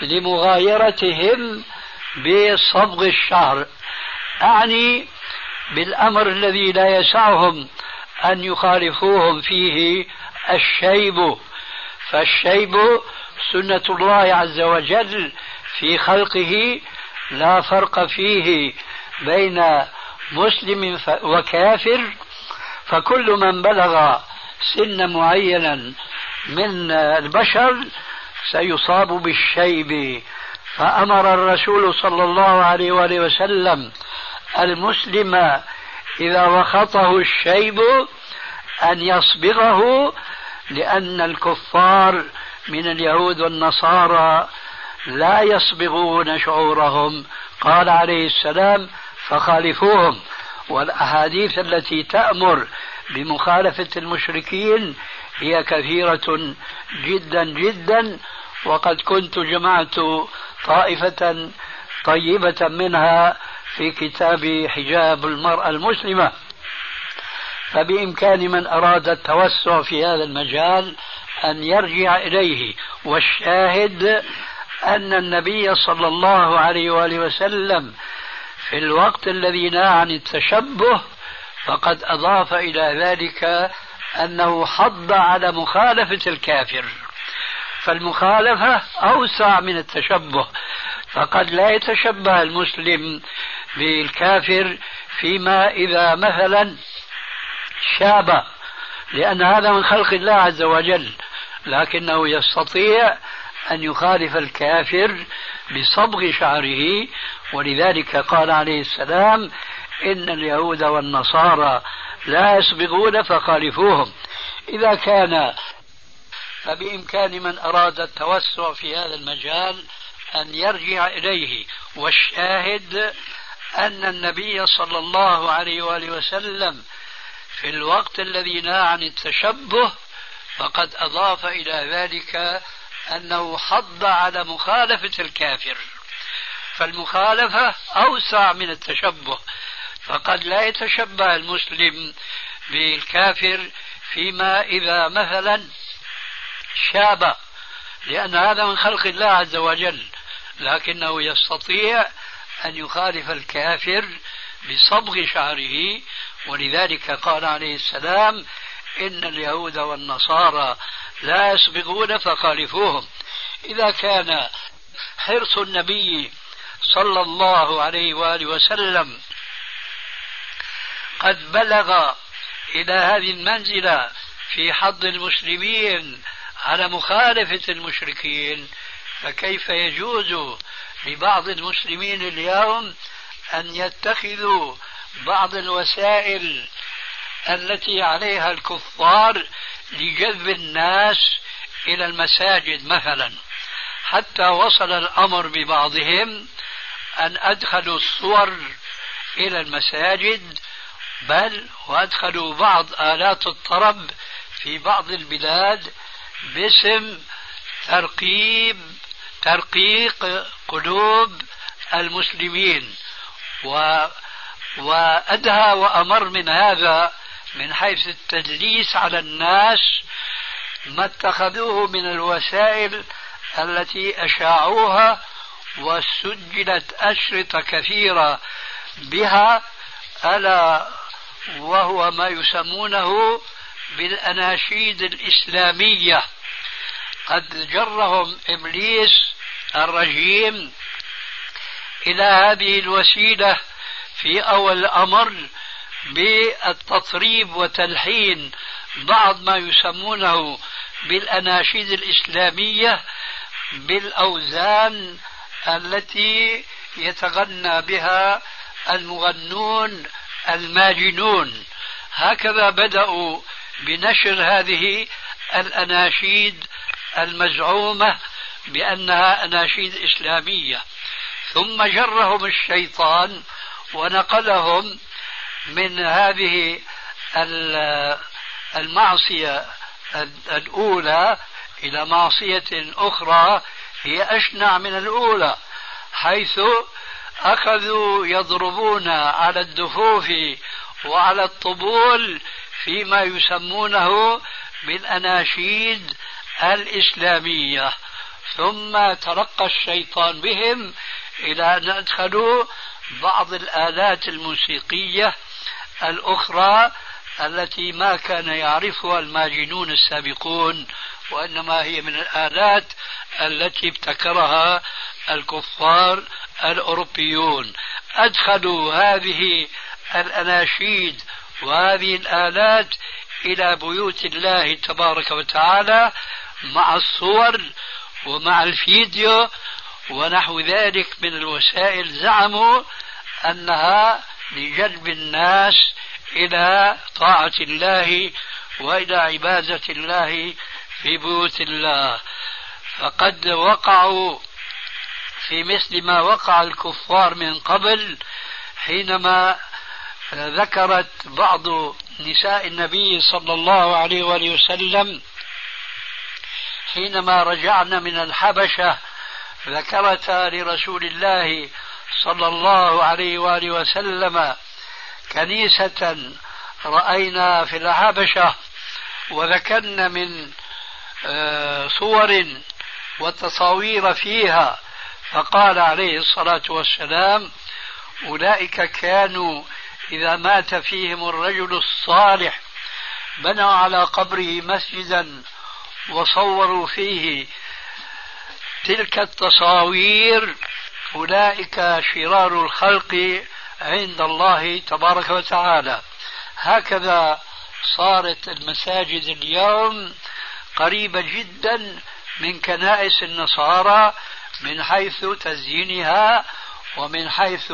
لمغايرتهم بصبغ الشعر، أعني بالأمر الذي لا يسعهم أن يخالفوهم فيه الشيب. فالشيب سنة الله عز وجل في خلقه، لا فرق فيه بين مسلم وكافر، فكل من بلغ سنا معينا من البشر سيصاب بالشيب. فأمر الرسول صلى الله عليه وآله وسلم المسلم إذا وخطه الشيب أن يصبغه، لأن الكفار من اليهود والنصارى لا يصبغون شعورهم. قال عليه السلام: فخالفوهم. والأحاديث التي تأمر بمخالفة المشركين هي كثيرة جدا جدا، وقد كنت جمعت طائفة طيبة منها في كتاب حجاب المرأة المسلمة، فبإمكان من أراد التوسع في هذا المجال أن يرجع إليه. والشاهد أن النبي صلى الله عليه وآله وسلم في الوقت الذي نهى عن التشبه فقد أضاف إلى ذلك أنه حض على مخالفة الكافر، فالمخالفة أوسع من التشبه، فقد لا يتشبه المسلم بالكافر فيما إذا مثلا شاب، لأن هذا من خلق الله عز وجل، لكنه يستطيع أن يخالف الكافر بصبغ شعره. ولذلك قال عليه السلام: إن اليهود والنصارى لا يسبغون فخالفوهم. إذا كان فبإمكان من أراد التوسع في هذا المجال أن يرجع إليه. والشاهد أن النبي صلى الله عليه وآله وسلم في الوقت الذي نهى عن التشبه فقد أضاف إلى ذلك أنه حض على مخالفة الكافر، فالمخالفة أوسع من التشبه، فقد لا يتشبه المسلم بالكافر فيما إذا مثلا شاب، لأن هذا من خلق الله عز وجل، لكنه يستطيع أن يخالف الكافر بصبغ شعره. ولذلك قال عليه السلام: إن اليهود والنصارى لا يسبغون فخالفوهم. إذا كان حرص النبي صلى الله عليه وآله وسلم قد بلغ إلى هذه المنزلة في حض المسلمين على مخالفة المشركين، فكيف يجوز لبعض المسلمين اليوم أن يتخذوا بعض الوسائل التي عليها الكفار لجذب الناس إلى المساجد مثلا، حتى وصل الأمر ببعضهم أن أدخلوا الصور إلى المساجد، بل وأدخلوا بعض آلات الطرب في بعض البلاد باسم ترقيق قلوب المسلمين. وأدهى وأمر من هذا من حيث التدليس على الناس ما اتخذوه من الوسائل التي أشاعوها وسجلت أشرطة كثيرة بها، ألا وهو ما يسمونه بالأناشيد الإسلامية. قد جرهم إبليس الرجيم إلى هذه الوسيلة في أول الأمر بالتطريب وتلحين بعض ما يسمونه بالأناشيد الإسلامية بالأوزان التي يتغنى بها المغنون الماجنون. هكذا بدأوا بنشر هذه الأناشيد المزعومة بأنها أناشيد إسلامية، ثم جرهم الشيطان ونقلهم من هذه المعصية الأولى إلى معصية أخرى هي أشنع من الأولى، حيث أخذوا يضربون على الدفوف وعلى الطبول فيما يسمونه بالأناشيد الإسلامية. ثم ترقى الشيطان بهم إلى أن أدخلوا بعض الآلات الموسيقية الأخرى التي ما كان يعرفها الماجنون السابقون، وإنما هي من الآلات التي ابتكرها الكفار الأوروبيون. أدخلوا هذه الأناشيد وهذه الآلات إلى بيوت الله تبارك وتعالى مع الصور ومع الفيديو ونحو ذلك من الوسائل، زعموا أنها لجلب الناس إلى طاعة الله وإلى عبادة الله في بيوت الله. فقد وقعوا في مثل ما وقع الكفار من قبل، حينما ذكرت بعض نساء النبي صلى الله عليه وآله وسلم حينما رجعنا من الحبشة ذكرتا لرسول الله صلى الله عليه وآله وسلم كنيسة رأينا في الحبشة، وذكرنا من صور وتصاوير فيها، فقال عليه الصلاة والسلام: أولئك كانوا إذا مات فيهم الرجل الصالح بنوا على قبره مسجدا وصوروا فيه تلك التصاوير، أولئك شرار الخلق عند الله تبارك وتعالى. هكذا صارت المساجد اليوم قريبة جدا من كنائس النصارى من حيث تزيينها ومن حيث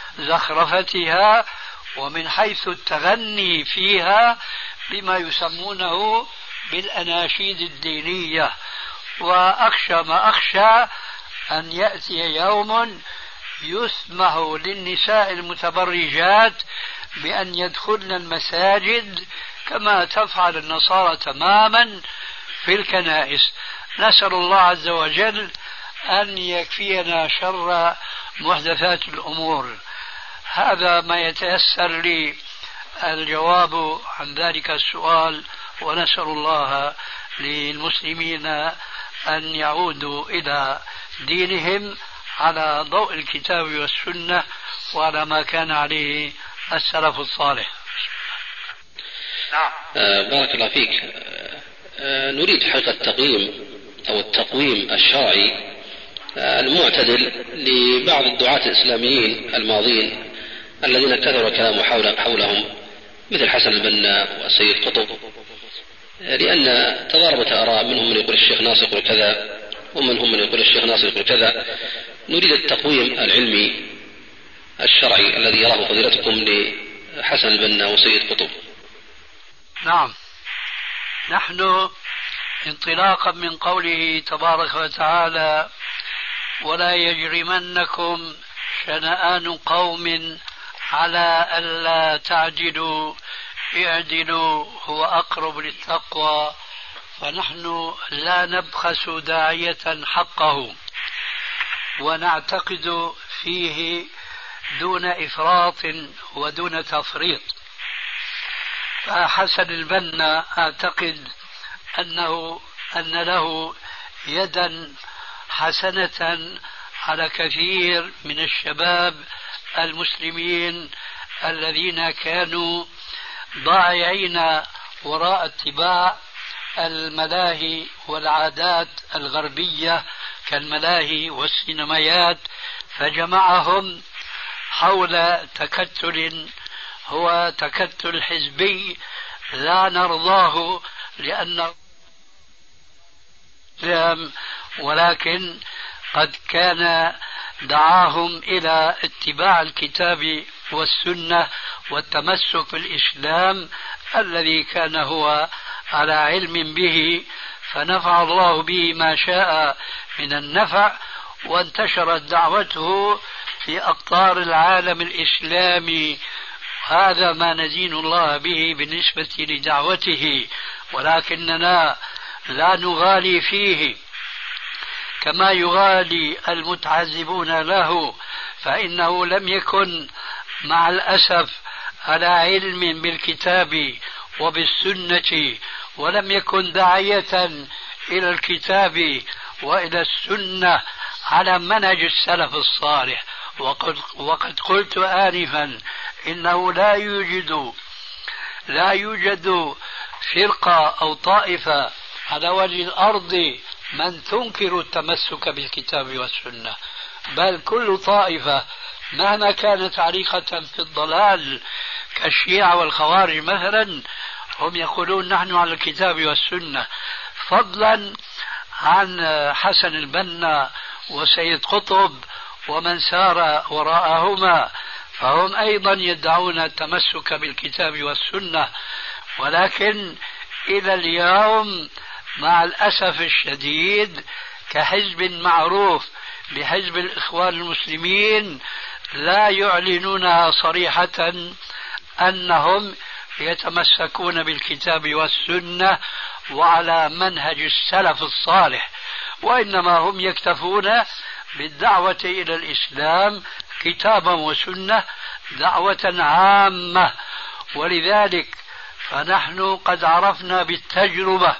زخرفتها ومن حيث التغني فيها بما يسمونه بالأناشيد الدينية. وأخشى ما أخشى أن يأتي يوم يسمح للنساء المتبرجات بأن يدخلن المساجد كما تفعل النصارى تماما في الكنائس. نسأل الله عز وجل أن يكفينا شر محدثات الأمور. هذا ما يتيسر لي الجواب عن ذلك السؤال، ونسأل الله للمسلمين أن يعودوا إلى دينهم على ضوء الكتاب والسنة وعلى ما كان عليه السلف الصالح. نعم. بارك الله فيك. نريد حقيقة التقييم أو التقويم الشرعي المعتدل لبعض الدعاة الإسلاميين الماضين الذين كثر الكلام حولهم مثل حسن البنا والسيد قطب، لأن تضاربت آراء، منهم من يقول الشيخ ناصر يقول كذا ومنهم من يقول الشيخ ناصر يقول كذا. نريد التقويم العلمي الشرعي الذي يراه فضيلتكم لحسن البنا وسيد قطب. نعم، نحن انطلاقا من قوله تبارك وتعالى: ولا يجرمنكم شنآن قوم على ألا تعدلوا اعدلوا هو أقرب للتقوى، فنحن لا نبخس داعية حقه ونعتقد فيه دون إفراط ودون تفريط. فحسن البنا أعتقد أن له يدا حسنة على كثير من الشباب المسلمين الذين كانوا ضائعين وراء اتباع الملاهي والعادات الغربية كالملاهي والسينمايات، فجمعهم حول تكتل هو تكتل حزبي لا نرضاه لأن ولكن قد كان دعاهم إلى اتباع الكتاب والسنة والتمسك بالإسلام الذي كان هو على علم به، فنفع الله به ما شاء من النفع، وانتشرت دعوته في أقطار العالم الإسلامي. هذا ما ندين الله به بالنسبة لدعوته، ولكننا لا نغالي فيه كما يغالي المتعذبون له، فإنه لم يكن مع الأسف على علم بالكتاب وبالسنة، ولم يكن داعية إلى الكتاب وإلى السنة على منهج السلف الصالح. وقد قلت آنفا إنه لا يوجد فرقة أو طائفة على وجه الأرض من تنكر التمسك بالكتاب والسنة، بل كل طائفة مهما كانت عريقة في الضلال كالشيعة والخوارج مثلا هم يقولون نحن على الكتاب والسنة، فضلا عن حسن البنا وسيد قطب ومن سار وراءهما، فهم أيضا يدعون التمسك بالكتاب والسنة. ولكن إلى اليوم مع الأسف الشديد كحزب معروف بحزب الإخوان المسلمين لا يعلنونها صريحة أنهم يتمسكون بالكتاب والسنة وعلى منهج السلف الصالح، وإنما هم يكتفون بالدعوة إلى الإسلام كتابا وسنة دعوة عامة. ولذلك فنحن قد عرفنا بالتجربة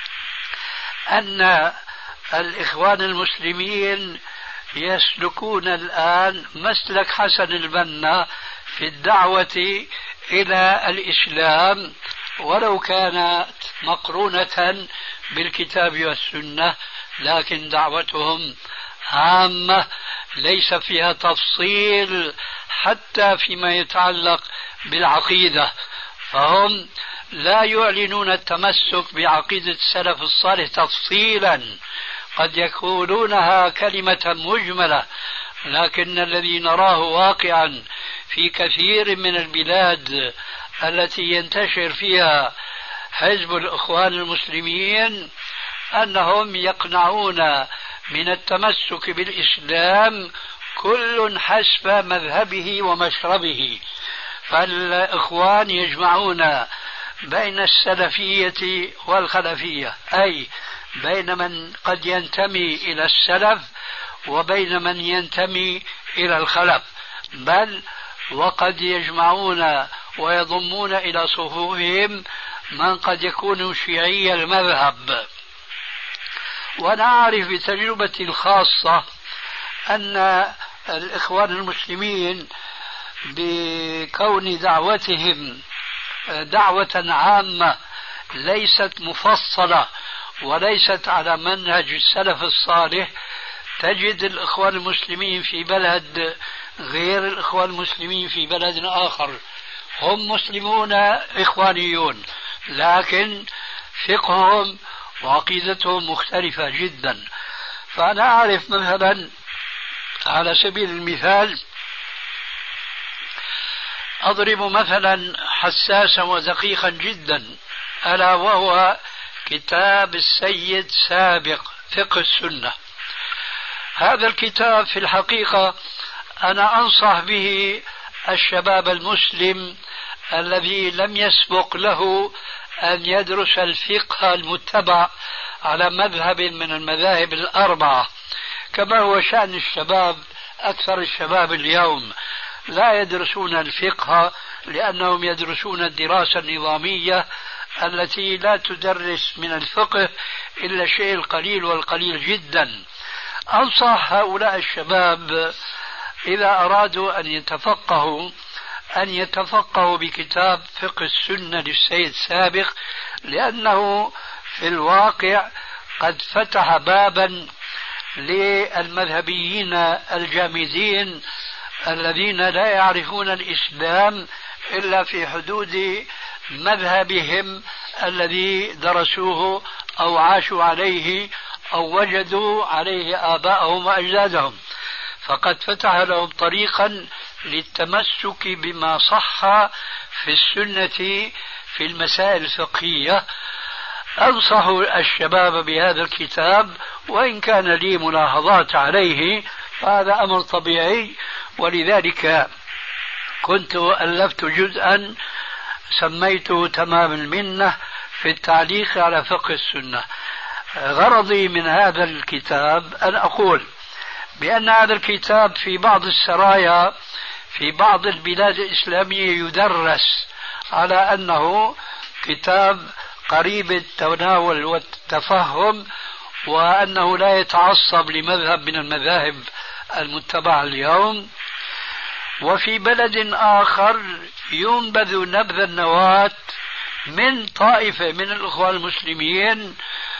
أن الإخوان المسلمين يسلكون الآن مسلك حسن البنا في الدعوة إلى الإسلام، ولو كانت مقرونة بالكتاب والسنة، لكن دعوتهم عامة ليس فيها تفصيل حتى فيما يتعلق بالعقيدة، فهم لا يعلنون التمسك بعقيدة السلف الصالح تفصيلا، قد يقولونها كلمة مجملة، لكن الذي نراه واقعا في كثير من البلاد التي ينتشر فيها حزب الإخوان المسلمين أنهم يقنعون من التمسك بالإسلام كل حسب مذهبه ومشربه. فالإخوان يجمعون بين السلفية والخلفية، أي بين من قد ينتمي إلى السلف وبين من ينتمي إلى الخلف، بل وقد يجمعون ويضمون إلى صفوفهم من قد يكون شيعي المذهب. وأنا أعرف بتجربتي الخاصة أن الإخوان المسلمين بكون دعوتهم دعوة عامة ليست مفصلة وليست على منهج السلف الصالح، تجد الإخوان المسلمين في بلد غير الإخوان المسلمين في بلد آخر، هم مسلمون إخوانيون لكن فقههم وعقيدتهم مختلفة جدا. فأنا أعرف مثلا على سبيل المثال أضرب مثلا حساسا ودقيقا جدا، ألا وهو كتاب السيد سابق فقه السنة. هذا الكتاب في الحقيقة أنا أنصح به الشباب المسلم الذي لم يسبق له أن يدرس الفقه المتبع على مذهب من المذاهب الأربعة، كما هو شأن الشباب. أكثر الشباب اليوم لا يدرسون الفقه لأنهم يدرسون الدراسة النظامية التي لا تدرس من الفقه إلا الشيء القليل والقليل جدا. أنصح هؤلاء الشباب إذا أرادوا أن يتفقهوا بكتاب فقه السنة للسيد سابق، لأنه في الواقع قد فتح بابا للمذهبيين الجامدين الذين لا يعرفون الإسلام إلا في حدود مذهبهم الذي درسوه أو عاشوا عليه أو وجدوا عليه آباءهم وأجدادهم، فقد فتح لهم طريقا للتمسك بما صح في السنة في المسائل الفقهية. أنصح الشباب بهذا الكتاب، وإن كان لي ملاحظات عليه فهذا أمر طبيعي، ولذلك كنت ألفت جزءا سميته تمام المنة في التعليق على فقه السنة. غرضي من هذا الكتاب أن أقول بأن هذا الكتاب في بعض السرايا في بعض البلاد الإسلامية يدرس على أنه كتاب قريب التناول والتفهم، وأنه لا يتعصب لمذهب من المذاهب المتبعة اليوم. وفي بلد آخر ينبذ نبذ النواة من طائفة من الإخوان المسلمين،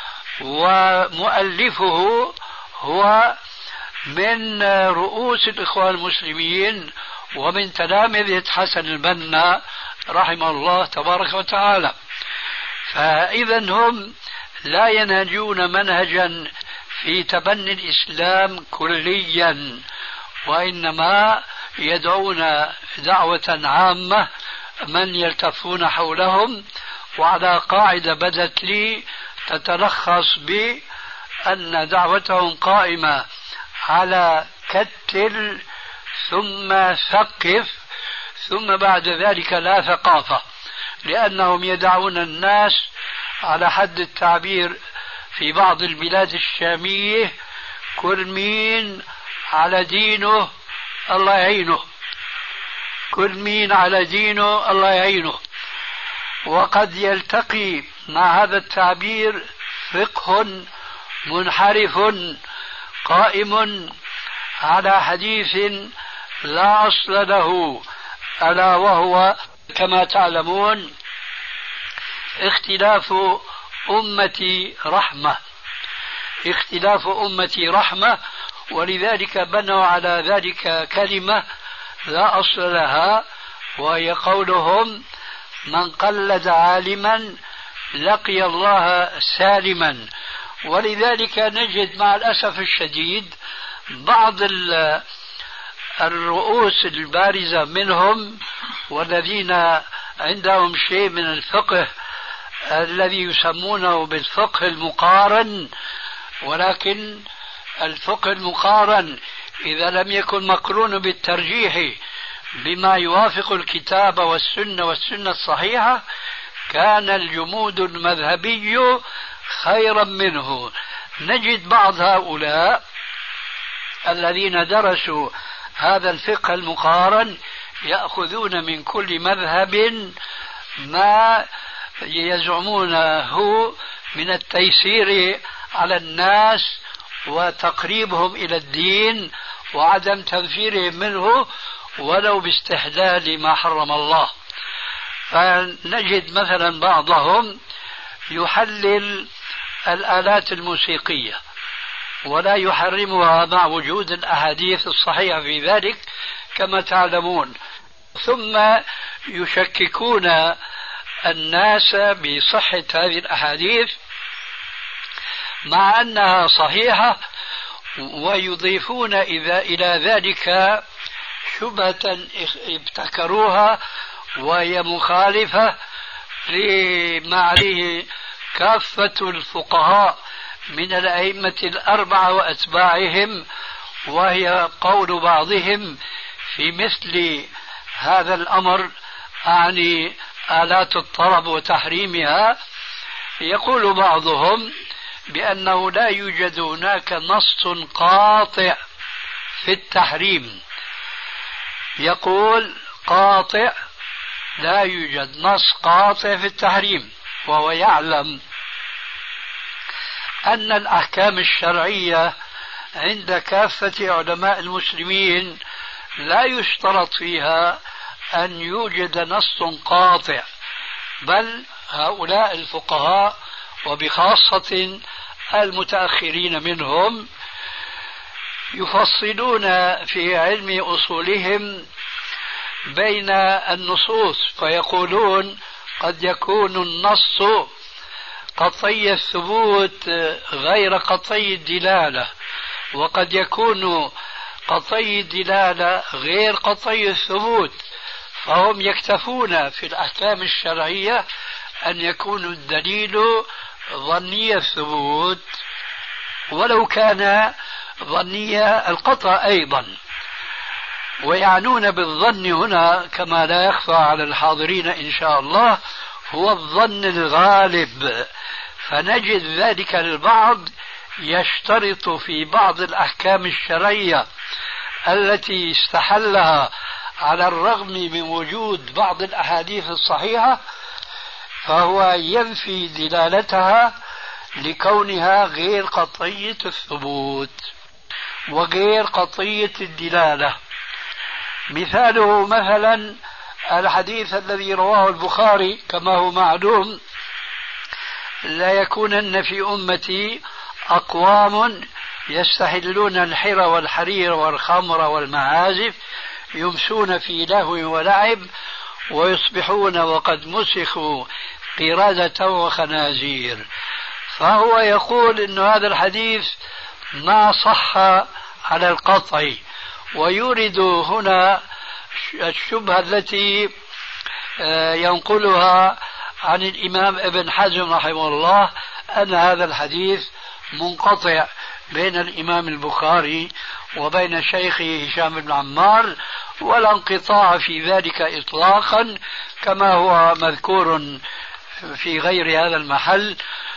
ومؤلفه هو من رؤوس الإخوان المسلمين ومن تلامذة حسن البنا رحمه الله تبارك وتعالى. فإذا هم لا ينهجون منهجا في تبني الإسلام كليا، وإنما يدعون دعوة عامة من يلتفون حولهم، وعلى قاعدة بدت لي تتلخص بأن دعوتهم قائمة على كتل ثم ثقف ثم بعد ذلك لا ثقافة، لأنهم يدعون الناس على حد التعبير في بعض البلاد الشامية كل مين على دينه الله يعينه، كل مين على دينه الله يعينه. وقد يلتقي مع هذا التعبير فقه منحرف قائم على حديث لا أصل له، ألا وهو كما تعلمون اختلاف أمتي رحمة، اختلاف أمتي رحمة، ولذلك بنوا على ذلك كلمة لا أصل لها، وهي قولهم من قلد عالما لقي الله سالما. ولذلك نجد مع الأسف الشديد بعض الرؤوس البارزة منهم والذين عندهم شيء من الفقه الذي يسمونه بالفقه المقارن، ولكن الفقه المقارن إذا لم يكن مقرون بالترجيح بما يوافق الكتاب والسنة والسنة الصحيحة كان الجمود المذهبي خيرا منه. نجد بعض هؤلاء الذين درسوا هذا الفقه المقارن يأخذون من كل مذهب ما يزعمونه من التيسير على الناس وتقريبهم إلى الدين وعدم تنفيرهم منه ولو باستحلال ما حرم الله. فنجد مثلا بعضهم يحلل الآلات الموسيقية ولا يحرمها مع وجود الأحاديث الصحيحة في ذلك كما تعلمون، ثم يشككون الناس بصحة هذه الأحاديث مع أنها صحيحة، ويضيفون إلى ذلك شبهة ابتكروها وهي مخالفة لما عليه كافة الفقهاء من الأئمة الأربعة وأتباعهم، وهي قول بعضهم في مثل هذا الأمر، أعني آلات الطرب وتحريمها. يقول بعضهم بأنه لا يوجد هناك نص قاطع في التحريم، يقول قاطع، لا يوجد نص قاطع في التحريم، وهو يعلم أن الأحكام الشرعية عند كافة علماء المسلمين لا يشترط فيها أن يوجد نص قاطع، بل هؤلاء الفقهاء وبخاصة المتأخرين منهم يفصلون في علم أصولهم بين النصوص، فيقولون قد يكون النص قطعي الثبوت غير قطعي الدلالة، وقد يكون قطعي الدلالة غير قطعي الثبوت، فهم يكتفون في الأحكام الشرعية أن يكون الدليل ظني الثبوت ولو كان ظني القطع أيضا. ويعنون بالظن هنا كما لا يخفى على الحاضرين إن شاء الله هو الظن الغالب، فنجد ذلك البعض يشترط في بعض الأحكام الشرعية التي استحلها على الرغم من وجود بعض الأحاديث الصحيحة، فهو ينفي دلالتها لكونها غير قطعية الثبوت وغير قطعية الدلالة. مثاله مثلا الحديث الذي رواه البخاري كما هو معلوم: لا يكونن في أمتي أقوام يستحلون الحر والحرير والخمر والمعازف يمسون في لهو ولعب ويصبحون وقد مسخوا قردة وخنازير. فهو يقول إن هذا الحديث ما صح على القطع، ويورد هنا الشبهة التي ينقلها عن الإمام ابن حزم رحمه الله أن هذا الحديث منقطع بين الإمام البخاري وبين شيخه هشام بن عمار، ولا انقطاع في ذلك إطلاقا كما هو مذكور في غير هذا المحل.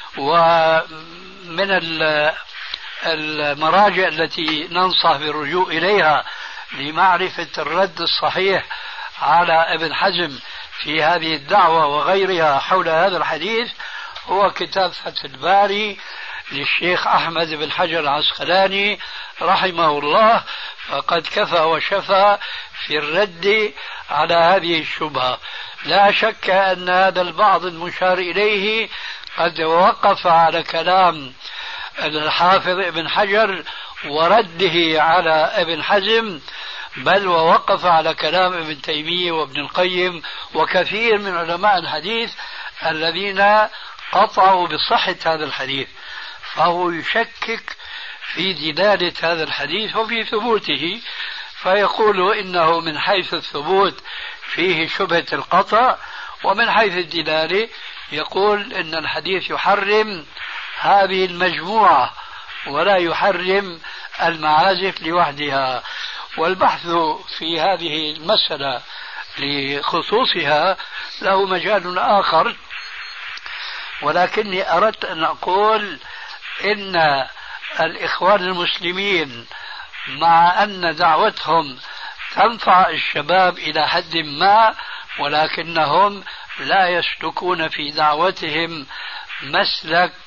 ومن المراجع التي ننصح بالرجوع إليها لمعرفة الرد الصحيح على ابن حزم في هذه الدعوة وغيرها حول هذا الحديث هو كتاب فتح الباري للشيخ أحمد بن حجر العسقلاني رحمه الله، فقد كفى وشفى في الرد على هذه الشبهة. لا شك أن هذا البعض المشار إليه قد وقف على كلام الحافظ ابن حجر ورده على ابن حزم، بل ووقف على كلام ابن تيمية وابن القيم وكثير من علماء الحديث الذين قطعوا بصحة هذا الحديث، فهو يشكك في دلالة هذا الحديث وفي ثبوته، فيقول إنه من حيث الثبوت فيه شبهة القطع، ومن حيث الدلالة يقول إن الحديث يحرم هذه المجموعة ولا يحرم المعازف لوحدها. والبحث في هذه المسألة لخصوصها له مجال آخر، ولكني أردت أن أقول إن الإخوان المسلمين مع أن دعوتهم تنفع الشباب إلى حد ما، ولكنهم لا يسلكون في دعوتهم مسلك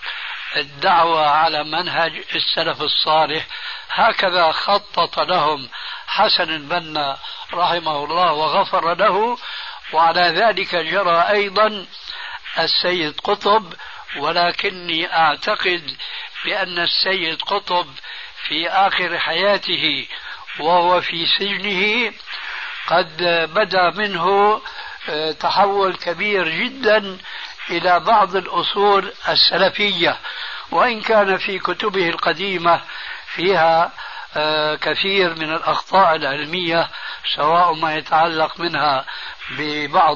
الدعوة على منهج السلف الصالح. هكذا خطط لهم حسن البنا رحمه الله وغفر له، وعلى ذلك جرى أيضا السيد قطب. ولكني أعتقد بأن السيد قطب في آخر حياته وهو في سجنه قد بدا منه تحول كبير جدا إلى بعض الأصول السلفية، وإن كان في كتبه القديمة فيها كثير من الأخطاء العلمية، سواء ما يتعلق منها ببعض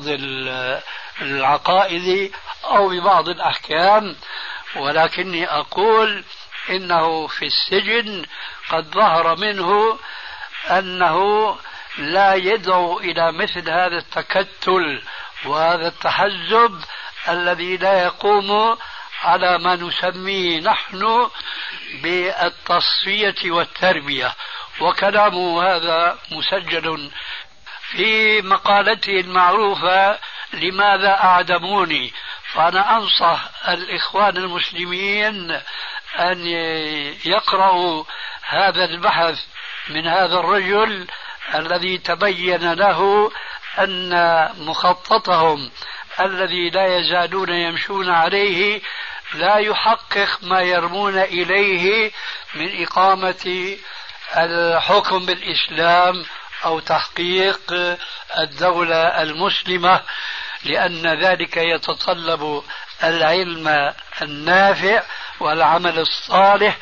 العقائد أو ببعض الأحكام. ولكني أقول إنه في السجن قد ظهر منه أنه لا يدعو إلى مثل هذا التكتل وهذا التحزب الذي لا يقوم على ما نسميه نحن بالتصفية والتربية. وكلامه هذا مسجل في مقالته المعروفة لماذا أعدموني. فأنا أنصح الإخوان المسلمين أن يقرأوا هذا البحث من هذا الرجل الذي تبين له أن مخططهم الذي لا يزالون يمشون عليه لا يحقق ما يرمون إليه من إقامة الحكم بالإسلام أو تحقيق الدولة المسلمة، لأن ذلك يتطلب العلم النافع والعمل الصالح،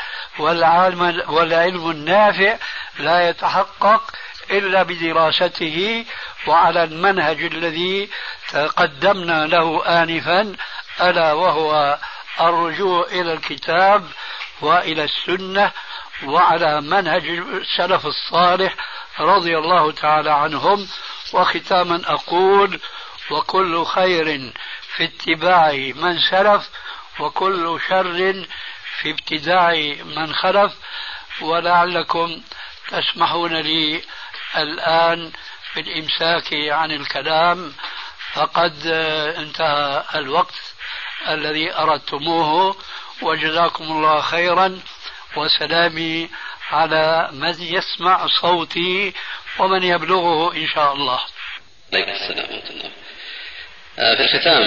والعلم النافع لا يتحقق إلا بدراسته وعلى المنهج الذي تقدمنا له آنفا، ألا وهو الرجوع إلى الكتاب وإلى السنة وعلى منهج السلف الصالح رضي الله تعالى عنهم. وختاما أقول: وكل خير في اتباع من سلف، وكل شر في ابتداع من خلف. ولعلكم تسمحون لي الآن بالإمساك عن الكلام، فقد انتهى الوقت الذي أردتموه. وجزاكم الله خيرا، وسلامي على من يسمع صوتي ومن يبلغه إن شاء الله. عليكم السلام ورحمة الله. في الختام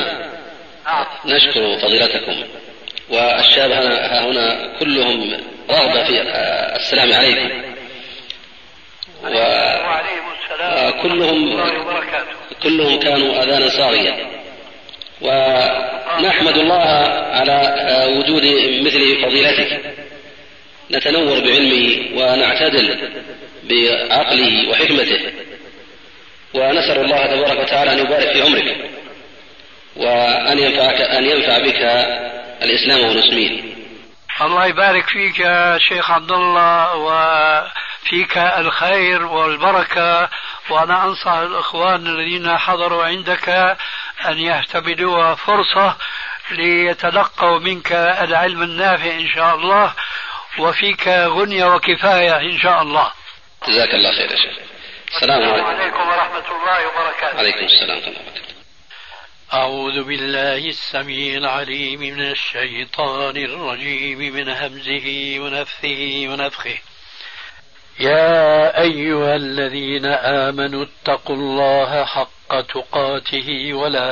نشكر فضيلتكم، والشباب هنا كلهم رغبة في السلام عليكم، وكلهم كانوا أذانا صاغية، ونحمد الله على وجود مثل فضيلتك نتنور بعلمه ونعتدل بعقله وحكمته، ونسأل الله تبارك وتعالى أن يبارك في عمرك وأن ينفع بك الإسلام والمسلمين. الله يبارك فيك يا شيخ عبد الله، وفيك الخير والبركة. وأنا أنصح الإخوان الذين حضروا عندك أن يهتبلوا فرصة ليتلقوا منك العلم النافع إن شاء الله، وفيك غنية وكفاية إن شاء الله. جزاك الله خير يا شيخ. السلام عليكم ورحمة الله وبركاته. عليكم السلام ورحمة الله وبركاته. أعوذ بالله السميع العليم من الشيطان الرجيم، من همزه ونفثه ونفخه. يا أيها الذين آمنوا اتقوا الله حق تقاته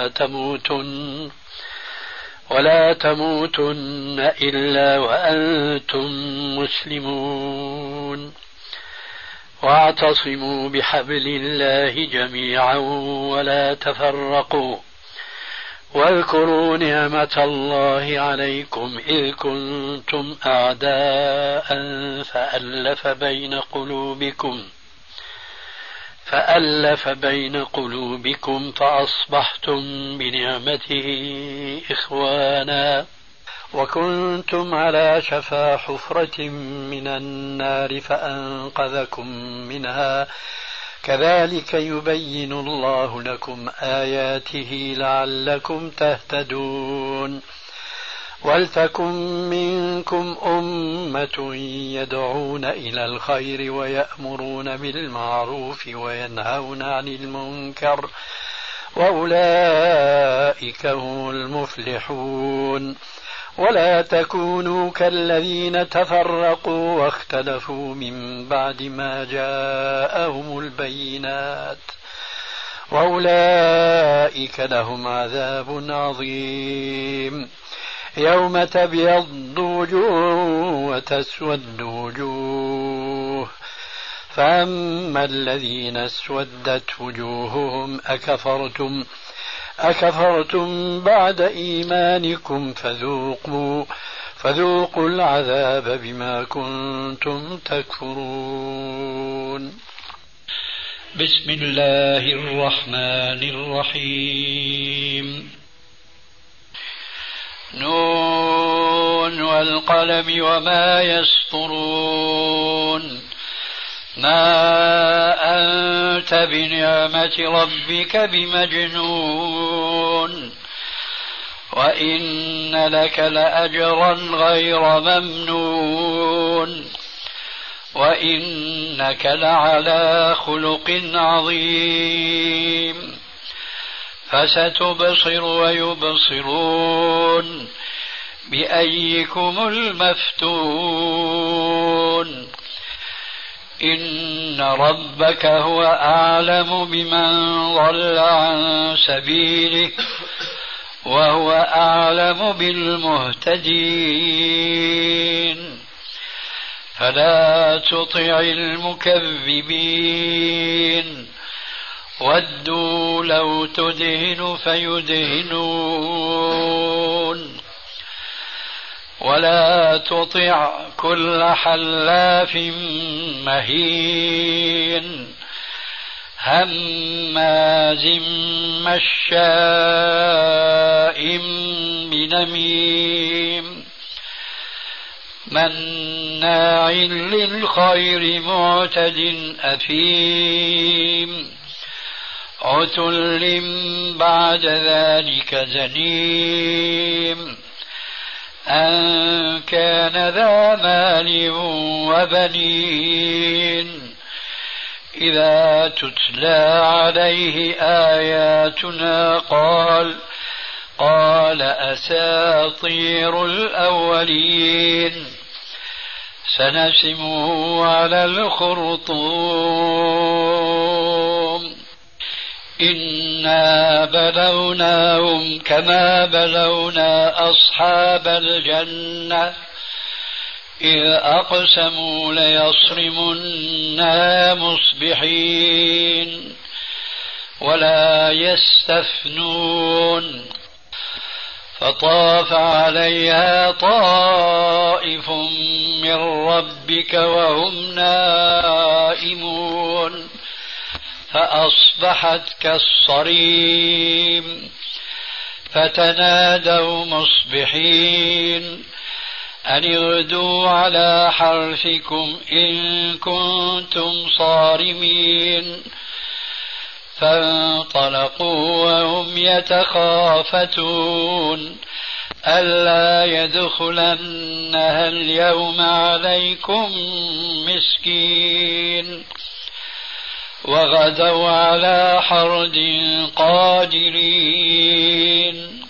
ولا تموتن إلا وأنتم مسلمون، واعتصموا بحبل الله جميعا ولا تفرقوا، واذكروا نعمة الله عليكم إذ كنتم أعداء فألف بين قلوبكم فأصبحتم بنعمته إخوانا، وكنتم على شفا حفرة من النار فأنقذكم منها، كذلك يبين الله لكم آياته لعلكم تهتدون. ولتكن منكم أمة يدعون إلى الخير ويأمرون بالمعروف وينهون عن المنكر، وأولئك هم المفلحون. ولا تكونوا كالذين تفرقوا واختلفوا من بعد ما جاءهم البينات وأولئك لهم عذاب عظيم يوم تبيض وجوه وتسود وجوه فأما الذين اسودت وجوههم أكفرتم بعد إيمانكم فذوقوا العذاب بما كنتم تكفرون. بسم الله الرحمن الرحيم. نون والقلم وما يسطرون. ما أنت بنعمة ربك بمجنون وإن لك لأجرا غير ممنون وإنك لعلى خلق عظيم فستبصر ويبصرون بأيكم المفتون إن ربك هو أعلم بمن ضل عن سبيله وهو أعلم بالمهتدين فلا تطع المكذبين ودوا لو تدهن فيدهنون ولا تطع كل حلاف مهين هماز مشاء بنميم مناع للخير معتد أثيم عتل بعد ذلك زنيم أن كان ذا مال وبنين إذا تتلى عليه آياتنا قال أساطير الأولين سنسمه على الخرطوم إنا بلوناهم كما بلونا أصحاب الجنة إذ أقسموا ليصرمنها مصبحين ولا يستثنون فطاف عليها طائف من ربك وهم نائمون فأصبحت كالصريم فتنادوا مصبحين أن اغدوا على حرثكم إن كنتم صارمين فانطلقوا وهم يتخافتون ألا يدخلنها اليوم عليكم مسكين وغدوا على حرد قادرين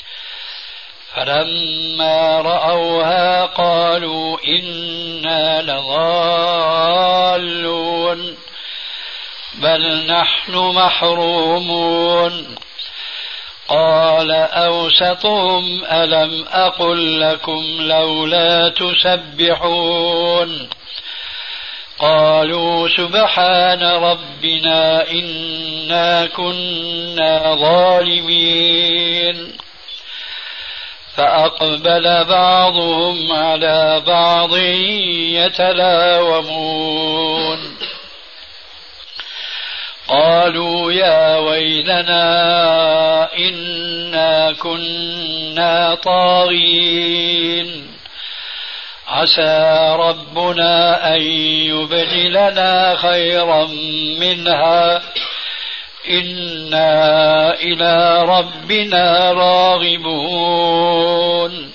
فلما رأوها قالوا إنا لضالون بل نحن محرومون قال أوسطهم ألم أقل لكم لولا تسبحون قالوا سبحان ربنا إنا كنا ظالمين فأقبل بعضهم على بعض يتلاومون قالوا يا ويلنا إنا كنا طاغين عسى ربنا أن يبدلنا خيرا منها إنا إلى ربنا راغبون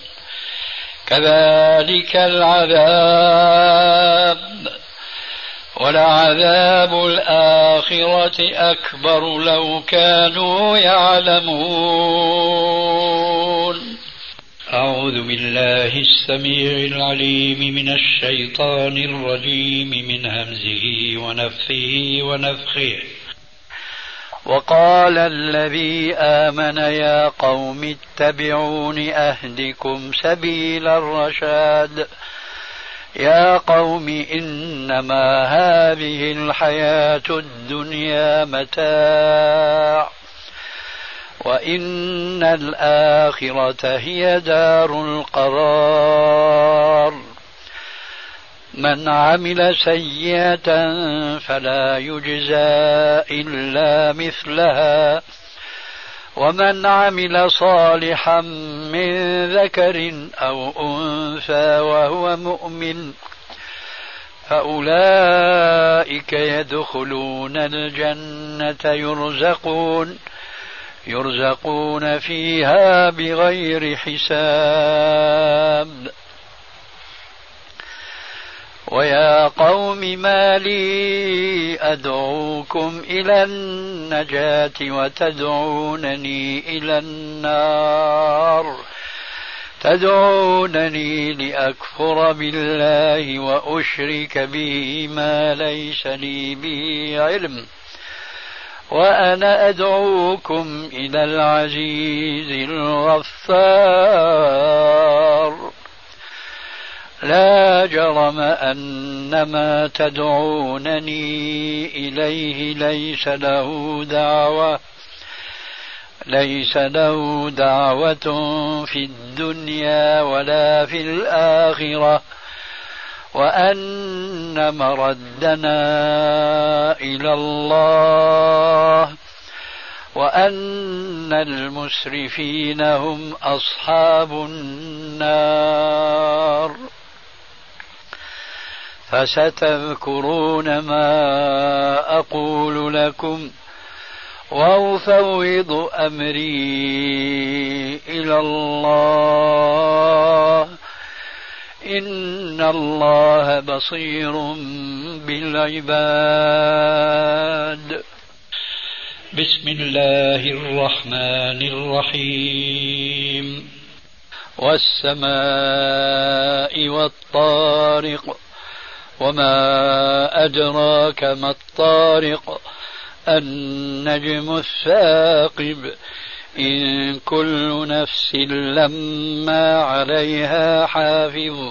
كذلك العذاب ولعذاب الآخرة أكبر لو كانوا يعلمون. أعوذ بالله السميع العليم من الشيطان الرجيم من همزه ونفثه ونفخه. وقال الذي آمن يا قوم اتبعون أهدكم سبيل الرشاد يا قوم إنما هذه الحياة الدنيا متاع وإن الآخرة هي دار القرار من عمل سيئة فلا يجزى إلا مثلها ومن عمل صالحا من ذكر أو أنثى وهو مؤمن فأولئك يدخلون الجنة يرزقون فيها بغير حساب. ويا قوم ما لي أدعوكم إلى النجاة وتدعونني إلى النار تدعونني لأكفر بالله وأشرك به ما ليس لي به علم وأنا أدعوكم إلى العزيز الغفار لا جرم أن ما تدعونني إليه ليس له دعوة في الدنيا ولا في الآخرة وأن مردنا إلى الله وأن المسرفين هم أصحاب النار. فستذكرون ما أقول لكم وأفوض أمري إلى الله إن الله بصير بالعباد. بسم الله الرحمن الرحيم. والسماء والطارق وما أدراك ما الطارق النجم الثاقب إن كل نفس لما عليها حافظ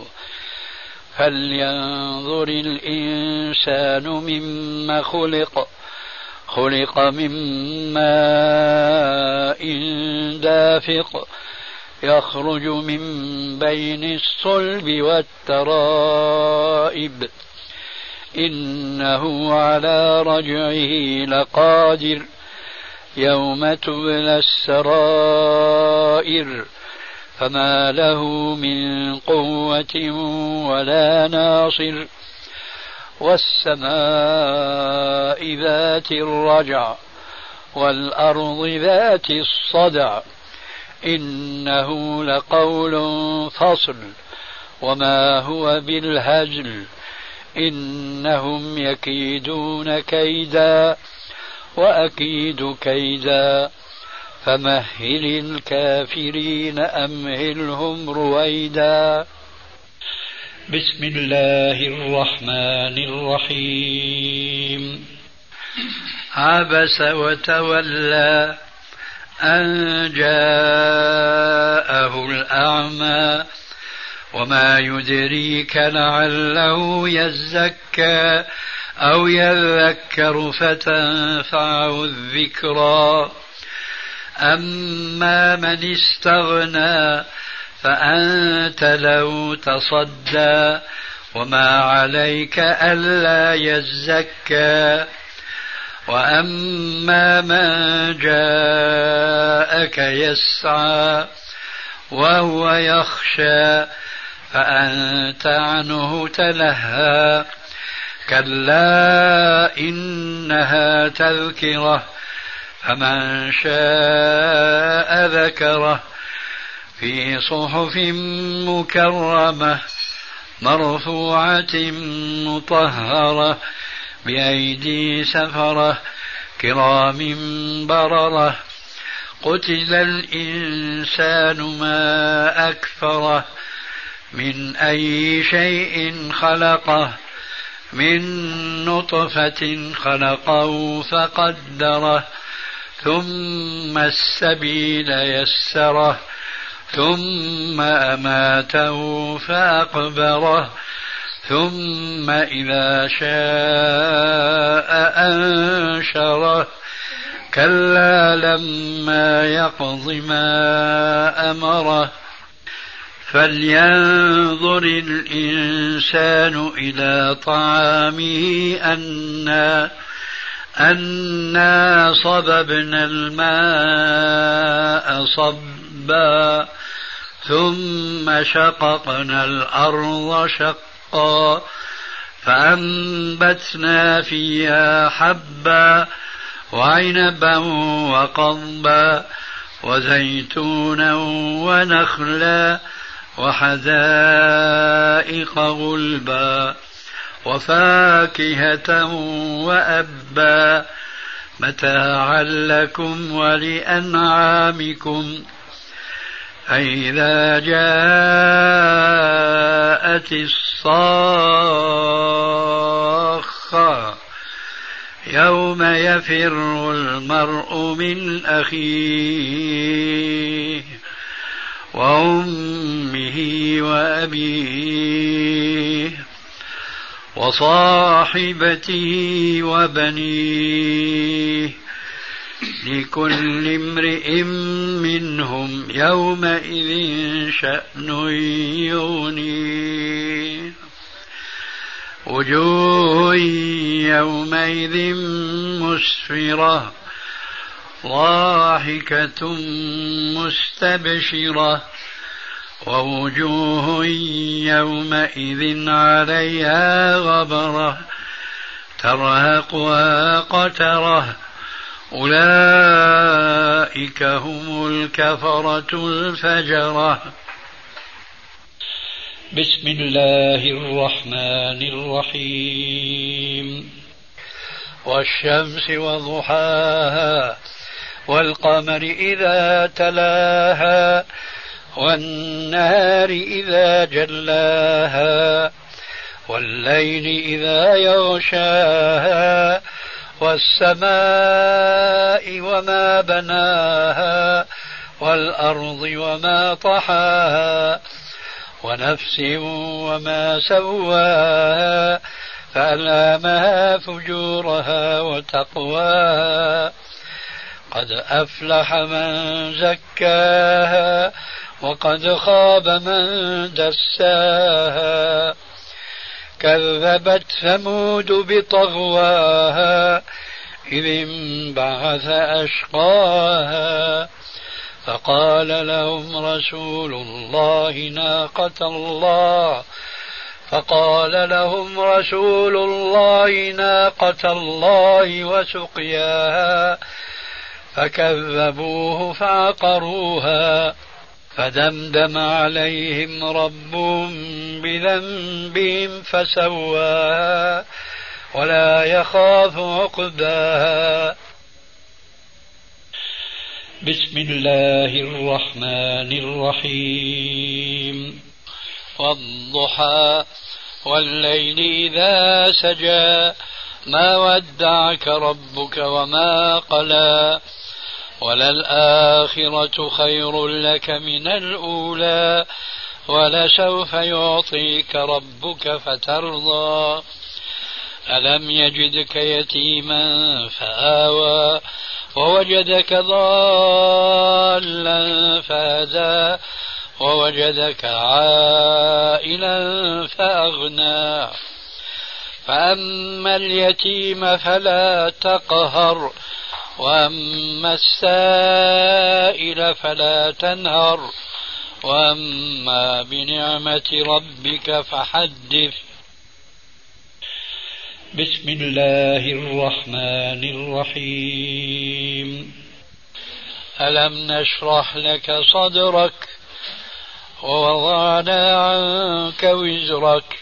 فلينظر الإنسان مما خلق من ماء دافق يخرج من بين الصلب والترائب إنه على رجعه لقادر يوم تبلى السرائر فما له من قوة ولا ناصر. والسماء ذات الرجع والأرض ذات الصدع إنه لقول فصل وما هو بالهزل إنهم يكيدون كيدا وأكيد كيدا فمهل الكافرين أمهلهم رويدا. بسم الله الرحمن الرحيم. عبس وتولى أن جاءه الأعمى وما يدريك لعله يزكى أو يذكر فتنفعه الذكرى أما من استغنى فأنت له تصدى وما عليك ألا يزكى وأما من جاءك يسعى وهو يخشى فأنت عنه تلهى كلا إنها تذكرة فمن شاء ذكره في صحف مكرمة مرفوعة مطهرة بأيدي سفرة كرام بررة قتل الإنسان ما أكفره من أي شيء خلقه من نطفة خلقه فقدره ثم السبيل يسره ثم أماته فأقبره ثم إذا شاء أنشره كلا لما يقض ما أمره فلينظر الإنسان إلى طعامه أنا صببنا الماء صبا ثم شققنا الأرض شقا فأنبتنا فيها حبا وعنبا وقضبا وزيتونا ونخلا وحدائق غلبا وفاكهة وأبا متاعا لكم ولأنعامكم فإذا جاءت الصاخة يوم يفر المرء من أخيه وأمه وأبيه وصاحبته وبنيه لكل امرئ منهم يومئذ شأن يغنيه وجوه يومئذ مسفرة ضاحكة مستبشرة ووجوه يومئذ عليها غبرة ترهقها قترة أولئك هم الكفرة الفجرة. بسم الله الرحمن الرحيم والشمس وضحاها والقمر إذا تلاها والنهار إذا جلاها والليل إذا يغشاها والسماء وما بناها والأرض وما طحاها ونفس وما سواها فألهمها فجورها وتقواها قد أفلح من زكاها وقد خاب من دساها كذبت ثمود بطغواها إذ انبعث أشقاها فقال لهم رسول الله ناقة الله وسقياها فكذبوه فعقروها فدمدم عليهم ربهم بذنبهم فسواها ولا يخاف عقباها. بسم الله الرحمن الرحيم والضحى والليل إذا سجى ما ودعك ربك وما قلى وللآخرة خير لك من الأولى ولسوف يعطيك ربك فترضى ألم يجدك يتيما فآوى ووجدك ضالا فهدى ووجدك عائلا فأغنى فأما اليتيم فلا تقهر وأما السائل فلا تنهر وأما بنعمة ربك فحدث. بسم الله الرحمن الرحيم ألم نشرح لك صدرك ووضعنا عنك وزرك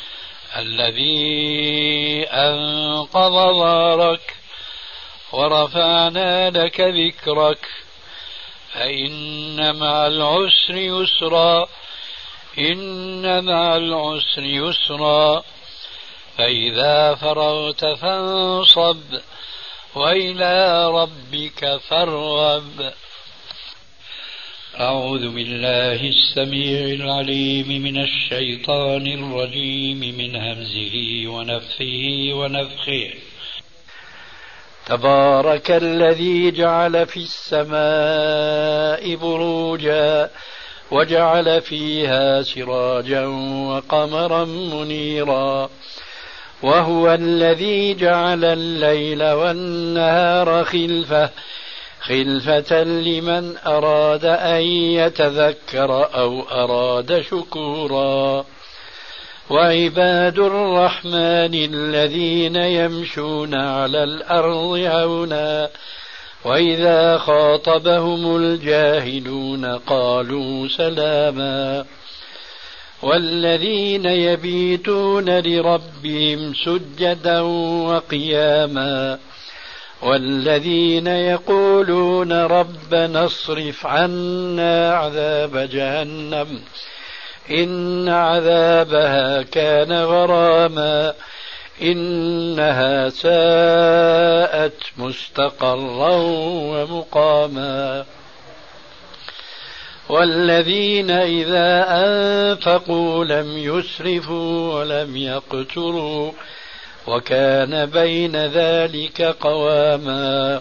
الذي أنقض ظهرك ورفعنا لك ذكرك فإن مع العسر يسرا إن مع العسر يسرا فإذا فرغت فانصب وإلى ربك فارغب. أعوذ بالله السميع العليم من الشيطان الرجيم من همزه ونفثه ونفخه. تبارك الذي جعل في السماء بروجا وجعل فيها سراجا وقمرا منيرا وهو الذي جعل الليل والنهار خلفة لمن أراد أن يتذكر أو أراد شكورا. وعباد الرحمن الذين يمشون على الأرض هونا وإذا خاطبهم الجاهلون قالوا سلاما. والذين يبيتون لربهم سجدا وقياما والذين يقولون ربنا اصرف عنا عذاب جهنم إن عذابها كان غراما إنها ساءت مستقرا ومقاما. والذين إذا أنفقوا لم يسرفوا ولم يقتروا وكان بين ذلك قواما.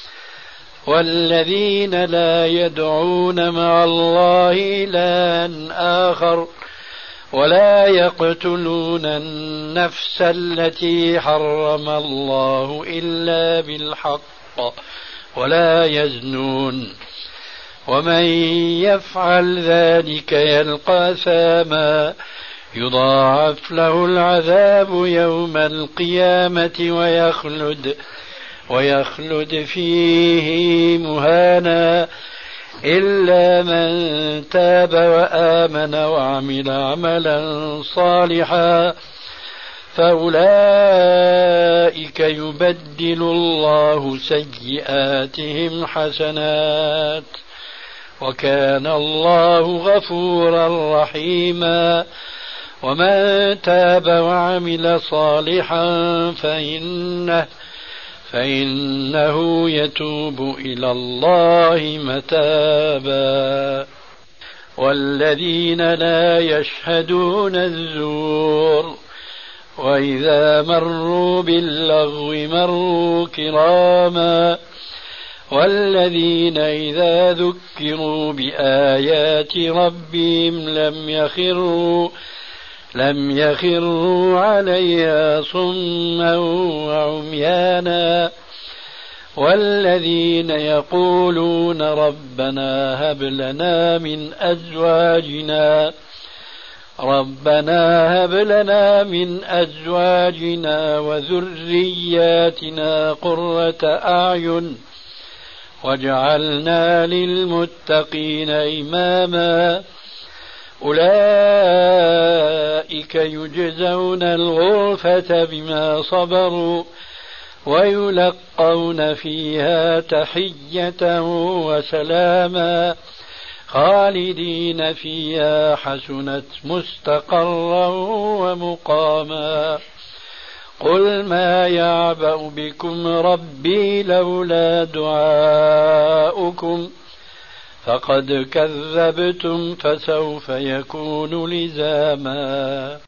والذين لا يدعون مع الله إلها آخر ولا يقتلون النفس التي حرم الله إلا بالحق ولا يزنون ومن يفعل ذلك يلقى أثاما يضاعف له العذاب يوم القيامة ويخلد فيه مهانا إلا من تاب وآمن وعمل عملا صالحا فأولئك يبدل الله سيئاتهم حسنات وكان الله غفورا رحيما. ومن تاب وعمل صالحا فإنه يتوب إلى الله متابا. والذين لا يشهدون الزور وإذا مروا باللغو مروا كراما. والذين إذا ذكروا بآيات ربهم لم يخروا عليها صما وعميانا. والذين يقولون ربنا هب لنا من أزواجنا وذرياتنا قرة أعين واجعلنا للمتقين إماما. أولئك يجزون الغرفة بما صبروا ويلقون فيها تحية وسلاما خالدين فيها حسنت مستقرا ومقاما. قل ما يعبأ بكم ربي لولا دعاؤكم فقد كذبتم فسوف يكون لزاما.